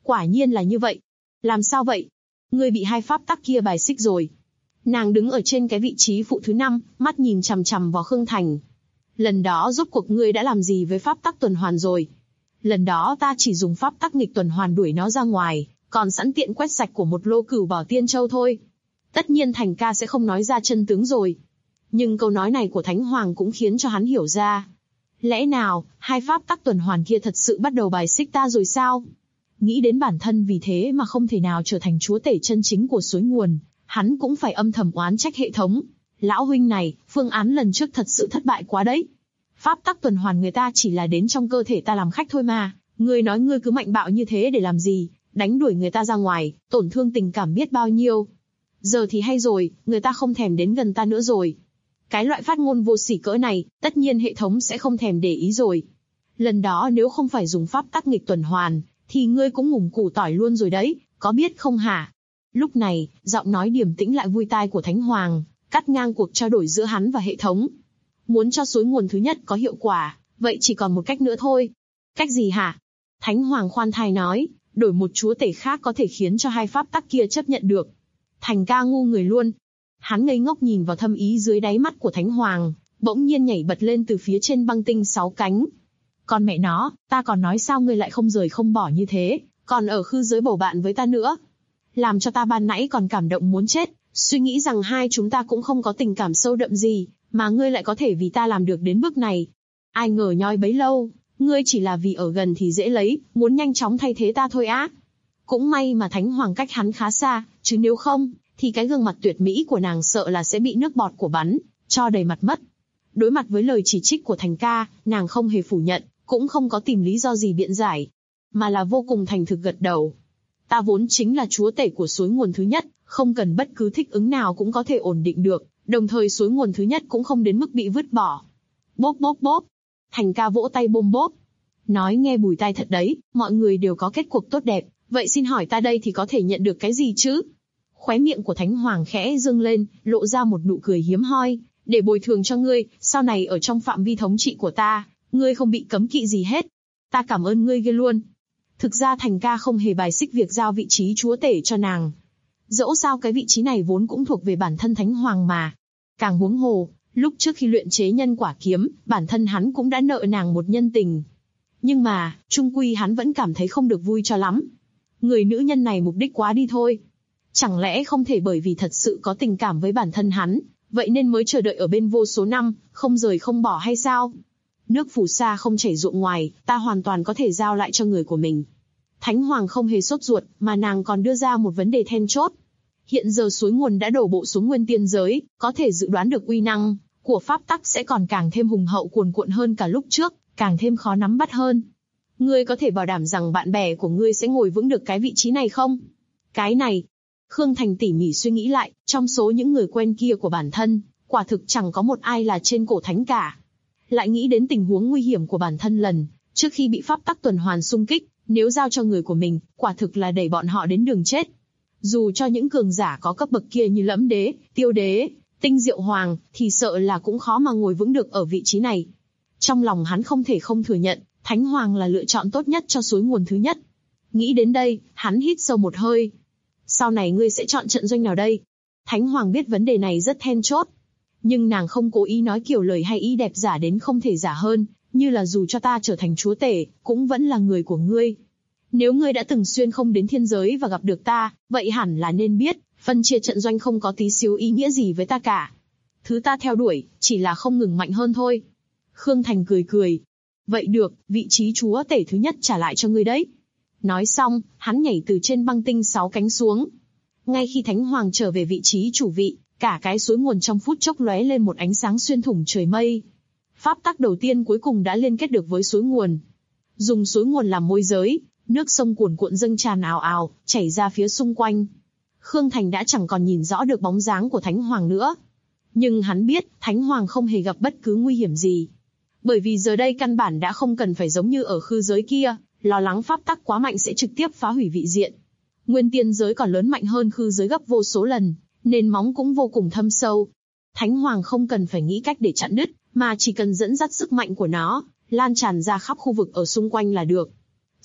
Quả nhiên là như vậy. Làm sao vậy? Ngươi bị hai pháp tắc kia bài xích rồi. Nàng đứng ở trên cái vị trí phụ thứ 5, mắt nhìn chằm chằm vào Khương Thành. Lần đó rốt cuộc ngươi đã làm gì với pháp tắc tuần hoàn rồi? Lần đó ta chỉ dùng pháp tắc nghịch tuần hoàn đuổi nó ra ngoài, còn sẵn tiện quét sạch của một lô cửu bảo tiên châu thôi. Tất nhiên Thành ca sẽ không nói ra chân tướng rồi. Nhưng câu nói này của Thánh Hoàng cũng khiến cho hắn hiểu ra. Lẽ nào, hai pháp tắc tuần hoàn kia thật sự bắt đầu bài xích ta rồi sao? Nghĩ đến bản thân vì thế mà không thể nào trở thành chúa tể chân chính của suối nguồn, hắn cũng phải âm thầm oán trách hệ thống. Lão huynh này, phương án lần trước thật sự thất bại quá đấy. Pháp tắc tuần hoàn người ta chỉ là đến trong cơ thể ta làm khách thôi mà. Ngươi nói ngươi cứ mạnh bạo như thế để làm gì? Đánh đuổi người ta ra ngoài, tổn thương tình cảm biết bao nhiêu. Giờ thì hay rồi, người ta không thèm đến gần ta nữa rồi. Cái loại phát ngôn vô sỉ cỡ này, tất nhiên hệ thống sẽ không thèm để ý rồi. Lần đó nếu không phải dùng pháp tắc nghịch tuần hoàn, thì ngươi cũng ngủm củ tỏi luôn rồi đấy, có biết không hả? Lúc này, giọng nói điềm tĩnh lại vui tai của Thánh Hoàng, cắt ngang cuộc trao đổi giữa hắn và hệ thống. Muốn cho suối nguồn thứ nhất có hiệu quả, vậy chỉ còn một cách nữa thôi. Cách gì hả? Thánh Hoàng khoan thai nói, đổi một chúa tể khác có thể khiến cho hai pháp tắc kia chấp nhận được. Thành ca ngu người luôn. Hắn ngây ngốc nhìn vào thâm ý dưới đáy mắt của Thánh Hoàng, bỗng nhiên nhảy bật lên từ phía trên băng tinh 6 cánh. Con mẹ nó, ta còn nói sao ngươi lại không rời không bỏ như thế, còn ở khư giới bầu bạn với ta nữa. Làm cho ta ban nãy còn cảm động muốn chết, suy nghĩ rằng hai chúng ta cũng không có tình cảm sâu đậm gì, mà ngươi lại có thể vì ta làm được đến bước này. Ai ngờ nhoi bấy lâu, ngươi chỉ là vì ở gần thì dễ lấy, muốn nhanh chóng thay thế ta thôi á. Cũng may mà Thánh Hoàng cách hắn khá xa, chứ nếu không, thì cái gương mặt tuyệt mỹ của nàng sợ là sẽ bị nước bọt của bắn cho đầy mặt mất. Đối mặt với lời chỉ trích của Thành ca, nàng không hề phủ nhận, cũng không có tìm lý do gì biện giải, mà là vô cùng thành thực gật đầu. Ta vốn chính là chúa tể của suối nguồn thứ nhất, không cần bất cứ thích ứng nào cũng có thể ổn định được, đồng thời suối nguồn thứ nhất cũng không đến mức bị vứt bỏ. Bốp bốp bốp. Thành ca vỗ tay bôm bốp. Nói nghe bùi tai thật đấy, mọi người đều có kết cuộc tốt đẹp, vậy xin hỏi ta đây thì có thể nhận được cái gì chứ? Khóe miệng của Thánh Hoàng khẽ dương lên, lộ ra một nụ cười hiếm hoi, để bồi thường cho ngươi, sau này ở trong phạm vi thống trị của ta, ngươi không bị cấm kỵ gì hết. Ta cảm ơn ngươi ghê luôn. Thực ra Thành ca không hề bài xích việc giao vị trí chúa tể cho nàng. Dẫu sao cái vị trí này vốn cũng thuộc về bản thân Thánh Hoàng mà. Càng huống hồ, lúc trước khi luyện chế nhân quả kiếm, bản thân hắn cũng đã nợ nàng một nhân tình. Nhưng mà, chung quy hắn vẫn cảm thấy không được vui cho lắm. Người nữ nhân này mục đích quá đi thôi. Chẳng lẽ không thể bởi vì thật sự có tình cảm với bản thân hắn, vậy nên mới chờ đợi ở bên vô số năm, không rời không bỏ hay sao? Nước phù sa không chảy ruộng ngoài, ta hoàn toàn có thể giao lại cho người của mình. Thánh Hoàng không hề sốt ruột, mà nàng còn đưa ra một vấn đề then chốt. Hiện giờ suối nguồn đã đổ bộ xuống nguyên tiên giới, có thể dự đoán được uy năng của pháp tắc sẽ còn càng thêm hùng hậu cuồn cuộn hơn cả lúc trước, càng thêm khó nắm bắt hơn. Ngươi có thể bảo đảm rằng bạn bè của ngươi sẽ ngồi vững được cái vị trí này không? Cái này, Khương Thành tỉ mỉ suy nghĩ lại, trong số những người quen kia của bản thân, quả thực chẳng có một ai là trên cổ thánh cả. Lại nghĩ đến tình huống nguy hiểm của bản thân lần trước khi bị pháp tắc tuần hoàn xung kích, nếu giao cho người của mình, quả thực là đẩy bọn họ đến đường chết. Dù cho những cường giả có cấp bậc kia như Lẫm Đế, Tiêu Đế, Tinh Diệu Hoàng, thì sợ là cũng khó mà ngồi vững được ở vị trí này. Trong lòng hắn không thể không thừa nhận, Thánh Hoàng là lựa chọn tốt nhất cho suối nguồn thứ nhất. Nghĩ đến đây, hắn hít sâu một hơi. Sau này ngươi sẽ chọn trận doanh nào đây? Thánh Hoàng biết vấn đề này rất then chốt. Nhưng nàng không cố ý nói kiểu lời hay ý đẹp giả đến không thể giả hơn, như là dù cho ta trở thành chúa tể, cũng vẫn là người của ngươi. Nếu ngươi đã từng xuyên không đến thiên giới và gặp được ta, vậy hẳn là nên biết, phân chia trận doanh không có tí xíu ý nghĩa gì với ta cả. Thứ ta theo đuổi, chỉ là không ngừng mạnh hơn thôi. Khương Thành cười cười. Vậy được, vị trí chúa tể thứ nhất trả lại cho ngươi đấy. Nói xong, hắn nhảy từ trên băng tinh 6 cánh xuống. Ngay khi Thánh Hoàng trở về vị trí chủ vị, cả cái suối nguồn trong phút chốc lóe lên một ánh sáng xuyên thủng trời mây. Pháp tắc đầu tiên cuối cùng đã liên kết được với suối nguồn. Dùng suối nguồn làm môi giới, nước sông cuồn cuộn dâng tràn ào ào, chảy ra phía xung quanh. Khương Thành đã chẳng còn nhìn rõ được bóng dáng của Thánh Hoàng nữa. Nhưng hắn biết, Thánh Hoàng không hề gặp bất cứ nguy hiểm gì. Bởi vì giờ đây căn bản đã không cần phải giống như ở khư giới kia, lo lắng pháp tắc quá mạnh sẽ trực tiếp phá hủy vị diện. Nguyên tiên giới còn lớn mạnh hơn khư giới gấp vô số lần, nền móng cũng vô cùng thâm sâu. Thánh Hoàng không cần phải nghĩ cách để chặn đứt, mà chỉ cần dẫn dắt sức mạnh của nó, lan tràn ra khắp khu vực ở xung quanh là được.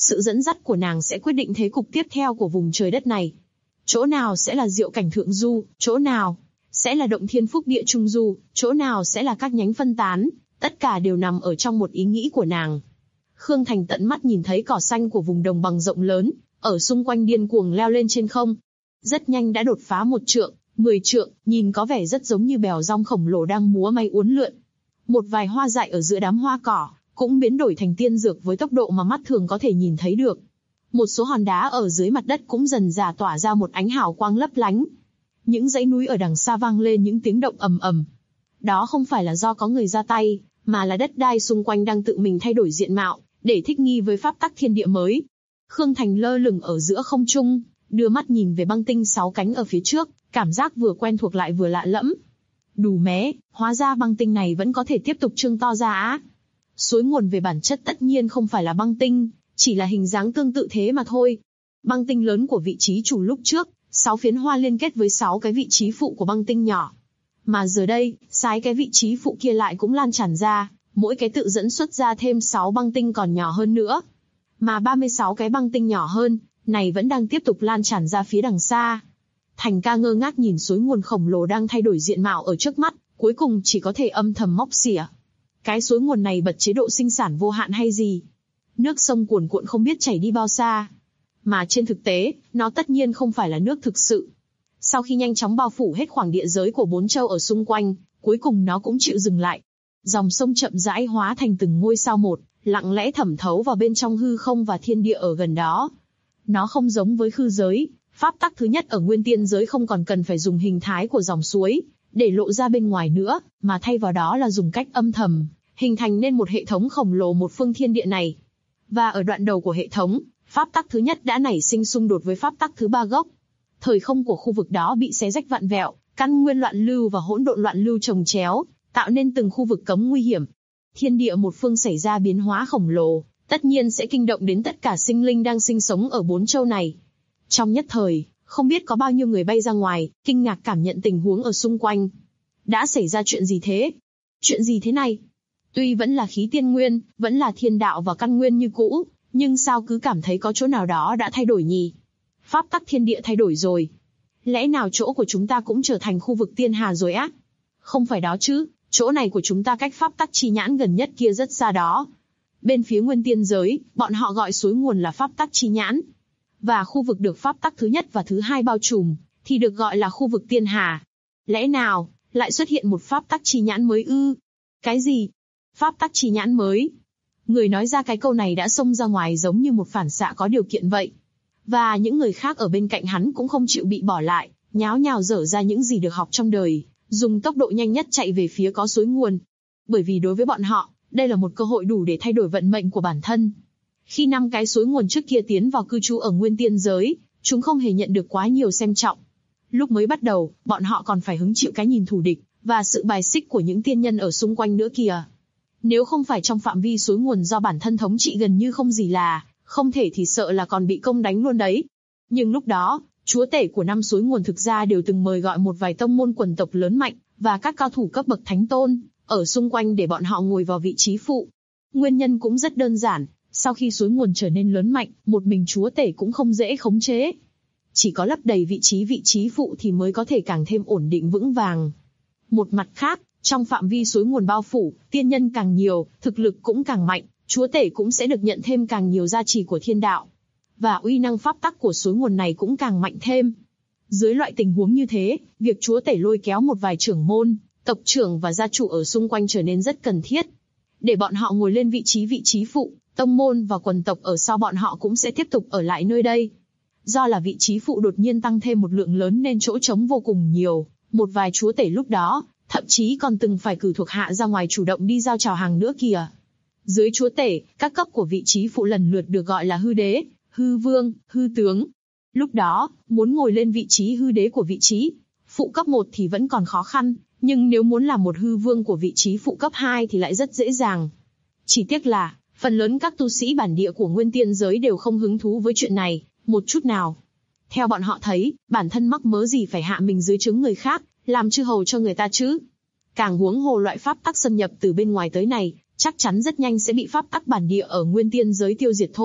Sự dẫn dắt của nàng sẽ quyết định thế cục tiếp theo của vùng trời đất này. Chỗ nào sẽ là diệu cảnh thượng du, chỗ nào sẽ là động thiên phúc địa trung du, chỗ nào sẽ là các nhánh phân tán, tất cả đều nằm ở trong một ý nghĩ của nàng. Khương Thành tận mắt nhìn thấy cỏ xanh của vùng đồng bằng rộng lớn, ở xung quanh điên cuồng leo lên trên không. Rất nhanh đã đột phá 1 trượng, 10 trượng, nhìn có vẻ rất giống như bèo rong khổng lồ đang múa may uốn lượn. Một vài hoa dại ở giữa đám hoa cỏ, cũng biến đổi thành tiên dược với tốc độ mà mắt thường có thể nhìn thấy được. Một số hòn đá ở dưới mặt đất cũng dần dà tỏa ra một ánh hào quang lấp lánh. Những dãy núi ở đằng xa vang lên những tiếng động ầm ầm. Đó không phải là do có người ra tay, mà là đất đai xung quanh đang tự mình thay đổi diện mạo, để thích nghi với pháp tắc thiên địa mới. Khương Thành lơ lửng ở giữa không trung, đưa mắt nhìn về băng tinh 6 cánh ở phía trước, cảm giác vừa quen thuộc lại vừa lạ lẫm. Đù mé, hóa ra băng tinh này vẫn có thể tiếp tục trương to ra á. Suối nguồn về bản chất tất nhiên không phải là băng tinh, chỉ là hình dáng tương tự thế mà thôi. Băng tinh lớn của vị trí chủ lúc trước, 6 phiến hoa liên kết với 6 cái vị trí phụ của băng tinh nhỏ. Mà giờ đây, 6 cái vị trí phụ kia lại cũng lan tràn ra, mỗi cái tự dẫn xuất ra thêm 6 băng tinh còn nhỏ hơn nữa. Mà 36 cái băng tinh nhỏ hơn, này vẫn đang tiếp tục lan tràn ra phía đằng xa. Thành ca ngơ ngác nhìn suối nguồn khổng lồ đang thay đổi diện mạo ở trước mắt, cuối cùng chỉ có thể âm thầm móc xỉa. Cái suối nguồn này bật chế độ sinh sản vô hạn hay gì? Nước sông cuồn cuộn không biết chảy đi bao xa. Mà trên thực tế, nó tất nhiên không phải là nước thực sự. Sau khi nhanh chóng bao phủ hết khoảng địa giới của 4 châu ở xung quanh, cuối cùng nó cũng chịu dừng lại. Dòng sông chậm rãi hóa thành từng ngôi sao một, lặng lẽ thẩm thấu vào bên trong hư không và thiên địa ở gần đó. Nó không giống với khư giới, pháp tắc thứ nhất ở nguyên tiên giới không còn cần phải dùng hình thái của dòng suối, để lộ ra bên ngoài nữa, mà thay vào đó là dùng cách âm thầm, hình thành nên một hệ thống khổng lồ một phương thiên địa này. Và ở đoạn đầu của hệ thống, pháp tắc thứ nhất đã nảy sinh xung đột với pháp tắc thứ 3 gốc. Thời không của khu vực đó bị xé rách vạn vẹo, căn nguyên loạn lưu và hỗn độn loạn lưu chồng chéo, tạo nên từng khu vực cấm nguy hiểm. Thiên địa một phương xảy ra biến hóa khổng lồ, tất nhiên sẽ kinh động đến tất cả sinh linh đang sinh sống ở 4 châu này. Trong nhất thời, không biết có bao nhiêu người bay ra ngoài, kinh ngạc cảm nhận tình huống ở xung quanh. Đã xảy ra chuyện gì thế? Chuyện gì thế này? Tuy vẫn là khí tiên nguyên, vẫn là thiên đạo và căn nguyên như cũ, nhưng sao cứ cảm thấy có chỗ nào đó đã thay đổi nhỉ? Pháp tắc thiên địa thay đổi rồi. Lẽ nào chỗ của chúng ta cũng trở thành khu vực tiên hà rồi á? Không phải đó chứ, chỗ này của chúng ta cách pháp tắc chi nhãn gần nhất kia rất xa đó. Bên phía nguyên tiên giới, bọn họ gọi suối nguồn là pháp tắc chi nhãn. Và khu vực được pháp tắc thứ nhất và thứ 2 bao trùm, thì được gọi là khu vực tiên hà. Lẽ nào, lại xuất hiện một pháp tắc chi nhãn mới ư? Cái gì? Pháp tắc chi nhãn mới? Người nói ra cái câu này đã xông ra ngoài giống như một phản xạ có điều kiện vậy. Và những người khác ở bên cạnh hắn cũng không chịu bị bỏ lại, nháo nhào dở ra những gì được học trong đời, dùng tốc độ nhanh nhất chạy về phía có suối nguồn. Bởi vì đối với bọn họ, đây là một cơ hội đủ để thay đổi vận mệnh của bản thân. Khi 5 cái suối nguồn trước kia tiến vào cư trú ở nguyên tiên giới, chúng không hề nhận được quá nhiều xem trọng. Lúc mới bắt đầu, bọn họ còn phải hứng chịu cái nhìn thù địch, và sự bài xích của những tiên nhân ở xung quanh nữa kìa. Nếu không phải trong phạm vi suối nguồn do bản thân thống trị gần như không gì là, không thể thì sợ là còn bị công đánh luôn đấy. Nhưng lúc đó, chúa tể của 5 suối nguồn thực ra đều từng mời gọi một vài tông môn quần tộc lớn mạnh, và các cao thủ cấp bậc thánh tôn, ở xung quanh để bọn họ ngồi vào vị trí phụ. Nguyên nhân cũng rất đơn giản, sau khi suối nguồn trở nên lớn mạnh, một mình chúa tể cũng không dễ khống chế. Chỉ có lấp đầy vị trí phụ thì mới có thể càng thêm ổn định vững vàng. Một mặt khác, trong phạm vi suối nguồn bao phủ, tiên nhân càng nhiều, thực lực cũng càng mạnh, chúa tể cũng sẽ được nhận thêm càng nhiều gia trì của thiên đạo. Và uy năng pháp tắc của suối nguồn này cũng càng mạnh thêm. Dưới loại tình huống như thế, việc chúa tể lôi kéo một vài trưởng môn, tộc trưởng và gia chủ ở xung quanh trở nên rất cần thiết. Để bọn họ ngồi lên vị trí phụ, tông môn và quần tộc ở sau bọn họ cũng sẽ tiếp tục ở lại nơi đây. Do là vị trí phụ đột nhiên tăng thêm một lượng lớn nên chỗ trống vô cùng nhiều, một vài chúa tể lúc đó, thậm chí còn từng phải cử thuộc hạ ra ngoài chủ động đi giao chào hàng nữa kìa. Dưới chúa tể, các cấp của vị trí phụ lần lượt được gọi là hư đế, hư vương, hư tướng. Lúc đó, muốn ngồi lên vị trí hư đế của vị trí phụ cấp 1 thì vẫn còn khó khăn, nhưng nếu muốn làm một hư vương của vị trí phụ cấp 2 thì lại rất dễ dàng. Chỉ tiếc là, phần lớn các tu sĩ bản địa của nguyên tiên giới đều không hứng thú với chuyện này, một chút nào. Theo bọn họ thấy, bản thân mắc mớ gì phải hạ mình dưới trướng người khác, làm chư hầu cho người ta chứ. Càng huống hồ loại pháp tắc xâm nhập từ bên ngoài tới này, chắc chắn rất nhanh sẽ bị pháp tắc bản địa ở nguyên tiên giới tiêu diệt thôi,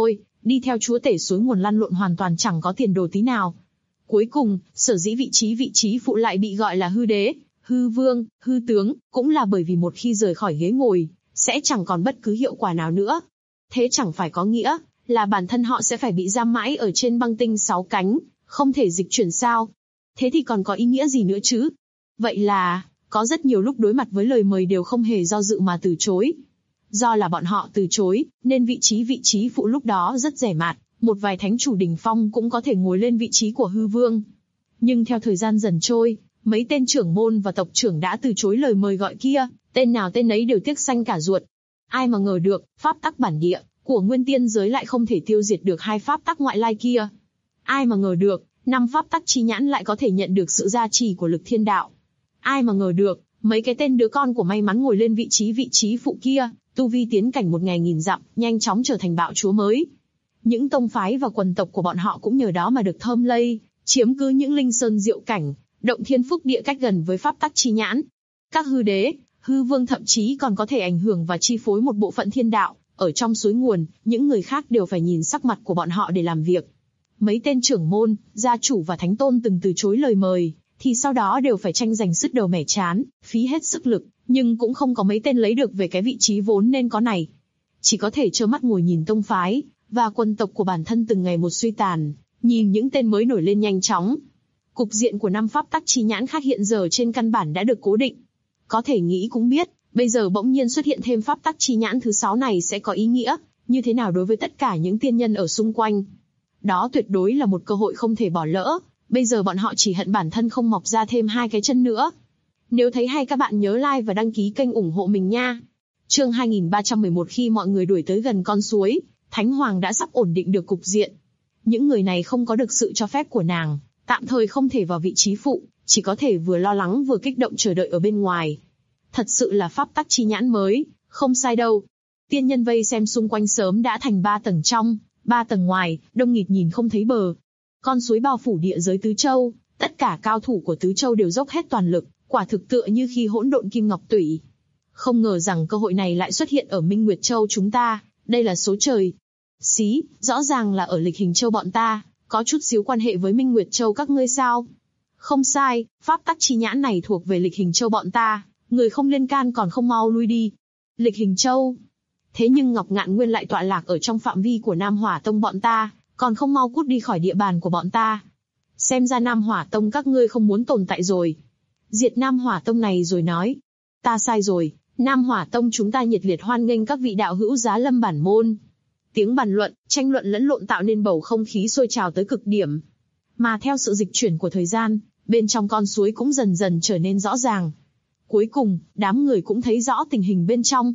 đi theo chúa tể suối nguồn lăn lộn hoàn toàn chẳng có tiền đồ tí nào. Cuối cùng, sở dĩ vị trí phụ lại bị gọi là hư đế, hư vương, hư tướng, cũng là bởi vì một khi rời khỏi ghế ngồi, sẽ chẳng còn bất cứ hiệu quả nào nữa. Thế chẳng phải có nghĩa là bản thân họ sẽ phải bị giam mãi ở trên băng tinh 6 cánh, không thể dịch chuyển sao? Thế thì còn có ý nghĩa gì nữa chứ? Vậy là, có rất nhiều lúc đối mặt với lời mời đều không hề do dự mà từ chối. Do là bọn họ từ chối, nên vị trí phụ lúc đó rất rẻ mạt, một vài thánh chủ đỉnh phong cũng có thể ngồi lên vị trí của hư vương. Nhưng theo thời gian dần trôi, mấy tên trưởng môn và tộc trưởng đã từ chối lời mời gọi kia, tên nào tên ấy đều tiếc xanh cả ruột. Ai mà ngờ được, pháp tắc bản địa của nguyên tiên giới lại không thể tiêu diệt được 2 pháp tắc ngoại lai kia. Ai mà ngờ được, 5 pháp tắc chi nhãn lại có thể nhận được sự gia trì của lực thiên đạo. Ai mà ngờ được, mấy cái tên đứa con của may mắn ngồi lên vị trí phụ kia, tu vi tiến cảnh 1000 dặm, nhanh chóng trở thành bạo chúa mới. Những tông phái và quần tộc của bọn họ cũng nhờ đó mà được thơm lây, chiếm cứ những linh sơn diệu cảnh, động thiên phúc địa cách gần với pháp tắc chi nhãn. Các hư đế, hư vương thậm chí còn có thể ảnh hưởng và chi phối một bộ phận thiên đạo, ở trong suối nguồn, những người khác đều phải nhìn sắc mặt của bọn họ để làm việc. Mấy tên trưởng môn, gia chủ và thánh tôn từng từ chối lời mời, thì sau đó đều phải tranh giành sứt đầu mẻ trán, phí hết sức lực, nhưng cũng không có mấy tên lấy được về cái vị trí vốn nên có này. Chỉ có thể trơ mắt ngồi nhìn tông phái và quân tộc của bản thân từng ngày một suy tàn, nhìn những tên mới nổi lên nhanh chóng. Cục diện của 5 pháp tắc chi nhãn khác hiện giờ trên căn bản đã được cố định. Có thể nghĩ cũng biết, bây giờ bỗng nhiên xuất hiện thêm pháp tắc chi nhãn thứ 6 này sẽ có ý nghĩa như thế nào đối với tất cả những tiên nhân ở xung quanh. Đó tuyệt đối là một cơ hội không thể bỏ lỡ, bây giờ bọn họ chỉ hận bản thân không mọc ra thêm 2 cái chân nữa. Nếu thấy hay các bạn nhớ like và đăng ký kênh ủng hộ mình nha. Chương 2311 khi mọi người đuổi tới gần con suối, Thánh Hoàng đã sắp ổn định được cục diện. Những người này không có được sự cho phép của nàng, tạm thời không thể vào vị trí phụ, chỉ có thể vừa lo lắng vừa kích động chờ đợi ở bên ngoài. Thật sự là pháp tắc chi nhãn mới, không sai đâu. Tiên nhân vây xem xung quanh sớm đã thành 3 tầng trong, 3 tầng ngoài, đông nghịt nhìn không thấy bờ. Con suối bao phủ địa giới Tứ Châu, tất cả cao thủ của Tứ Châu đều dốc hết toàn lực, quả thực tựa như khi hỗn độn kim ngọc tủy. Không ngờ rằng cơ hội này lại xuất hiện ở Minh Nguyệt Châu chúng ta, đây là số trời. Xí, rõ ràng là ở Lịch Hình Châu bọn ta, có chút xíu quan hệ với Minh Nguyệt Châu các ngươi sao? Không sai, pháp tắc chi nhãn này thuộc về Lịch Hình Châu bọn ta, người không liên can còn không mau lui đi. Lịch Hình Châu. Thế nhưng Ngọc Ngạn Nguyên lại tọa lạc ở trong phạm vi của Nam Hỏa Tông bọn ta, còn không mau cút đi khỏi địa bàn của bọn ta. Xem ra Nam Hỏa Tông các ngươi không muốn tồn tại rồi. Diệt Nam Hỏa Tông này rồi nói. Ta sai rồi, Nam Hỏa Tông chúng ta nhiệt liệt hoan nghênh các vị đạo hữu giá lâm bản môn. Tiếng bàn luận, tranh luận lẫn lộn tạo nên bầu không khí sôi trào tới cực điểm. Mà theo sự dịch chuyển của thời gian, bên trong con suối cũng dần dần trở nên rõ ràng. Cuối cùng, đám người cũng thấy rõ tình hình bên trong.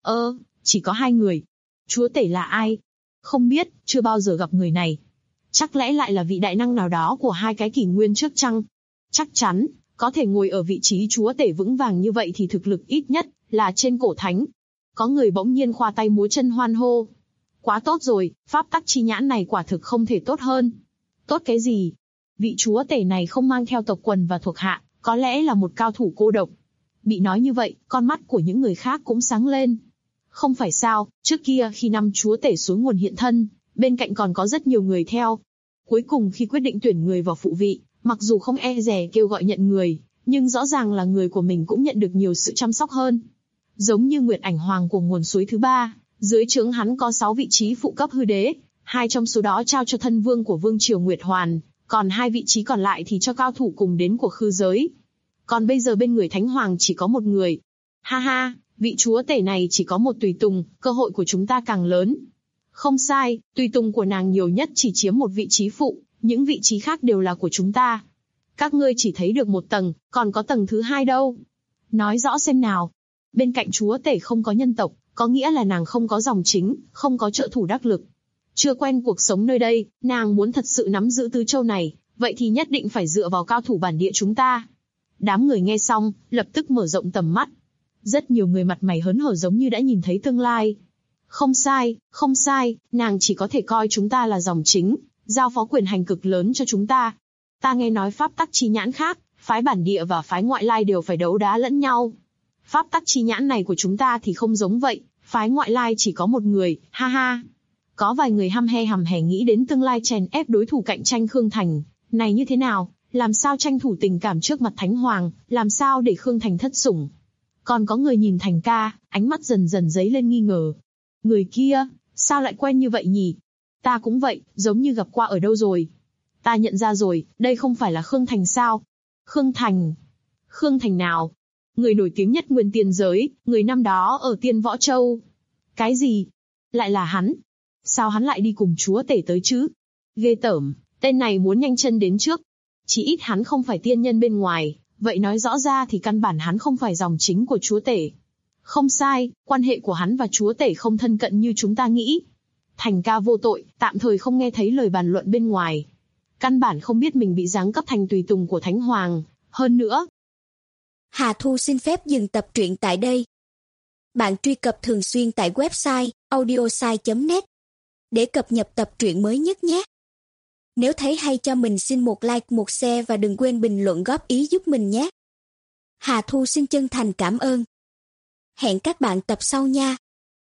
Chỉ có 2 người. Chúa tể là ai? Không biết, chưa bao giờ gặp người này. Chắc lẽ lại là vị đại năng nào đó của 2 cái kỷ nguyên trước chăng? Chắc chắn, có thể ngồi ở vị trí chúa tể vững vàng như vậy thì thực lực ít nhất là trên cổ thánh. Có người bỗng nhiên khoa tay múa chân hoan hô. Quá tốt rồi, pháp tắc chi nhãn này quả thực không thể tốt hơn. Tốt cái gì? Vị chúa tể này không mang theo tộc quần và thuộc hạ, có lẽ là một cao thủ cô độc. Bị nói như vậy, con mắt của những người khác cũng sáng lên. Không phải sao, trước kia khi 5 chúa tể suối nguồn hiện thân, bên cạnh còn có rất nhiều người theo. Cuối cùng khi quyết định tuyển người vào phụ vị, mặc dù không e dè kêu gọi nhận người, nhưng rõ ràng là người của mình cũng nhận được nhiều sự chăm sóc hơn. Giống như Nguyệt Ảnh Hoàng của nguồn suối thứ 3, dưới trướng hắn có 6 vị trí phụ cấp hư đế, 2 trong số đó trao cho thân vương của vương triều Nguyệt Hoàn, còn 2 vị trí còn lại thì cho cao thủ cùng đến của khư giới. Còn bây giờ bên người Thánh Hoàng chỉ có 1 người. Ha ha, vị chúa tể này chỉ có 1 tùy tùng, cơ hội của chúng ta càng lớn. Không sai, tùy tùng của nàng nhiều nhất chỉ chiếm 1 vị trí phụ, những vị trí khác đều là của chúng ta. Các ngươi chỉ thấy được 1 tầng, còn có tầng thứ 2 đâu? Nói rõ xem nào. Bên cạnh chúa tể không có nhân tộc, có nghĩa là nàng không có dòng chính, không có trợ thủ đắc lực. Chưa quen cuộc sống nơi đây, nàng muốn thật sự nắm giữ Tứ Châu này, vậy thì nhất định phải dựa vào cao thủ bản địa chúng ta. Đám người nghe xong, lập tức mở rộng tầm mắt. Rất nhiều người mặt mày hớn hở giống như đã nhìn thấy tương lai. Không sai, nàng chỉ có thể coi chúng ta là dòng chính, giao phó quyền hành cực lớn cho chúng ta. Ta nghe nói pháp tắc chi nhãn khác, phái bản địa và phái ngoại lai đều phải đấu đá lẫn nhau. Pháp tắc chi nhãn này của chúng ta thì không giống vậy, phái ngoại lai chỉ có 1 người, ha ha. Có vài người hăm hè nghĩ đến tương lai chèn ép đối thủ cạnh tranh Khương Thành. Này như thế nào? Làm sao tranh thủ tình cảm trước mặt Thánh Hoàng? Làm sao để Khương Thành thất sủng? Còn có người nhìn Thành ca, ánh mắt dần dần dấy lên nghi ngờ. Người kia, sao lại quen như vậy nhỉ? Ta cũng vậy, giống như gặp qua ở đâu rồi. Ta nhận ra rồi, đây không phải là Khương Thành sao? Khương Thành? Khương Thành nào? Người nổi tiếng nhất Nguyên Tiên giới, người năm đó ở Tiên Võ Châu. Cái gì? Lại là hắn? Sao hắn lại đi cùng chúa tể tới chứ? Ghê tởm, tên này muốn nhanh chân đến trước. Chỉ ít hắn không phải tiên nhân bên ngoài, vậy nói rõ ra thì căn bản hắn không phải dòng chính của chúa tể. Không sai, quan hệ của hắn và chúa tể không thân cận như chúng ta nghĩ. Thành ca vô tội, tạm thời không nghe thấy lời bàn luận bên ngoài. Căn bản không biết mình bị giáng cấp thành tùy tùng của Thánh Hoàng. Hơn nữa, Hà Thu xin phép dừng tập truyện tại đây. Bạn truy cập thường xuyên tại website audiosai.net để cập nhật tập truyện mới nhất nhé. Nếu thấy hay cho mình xin một like, một share và đừng quên bình luận góp ý giúp mình nhé. Hà Thu xin chân thành cảm ơn. Hẹn các bạn tập sau nha.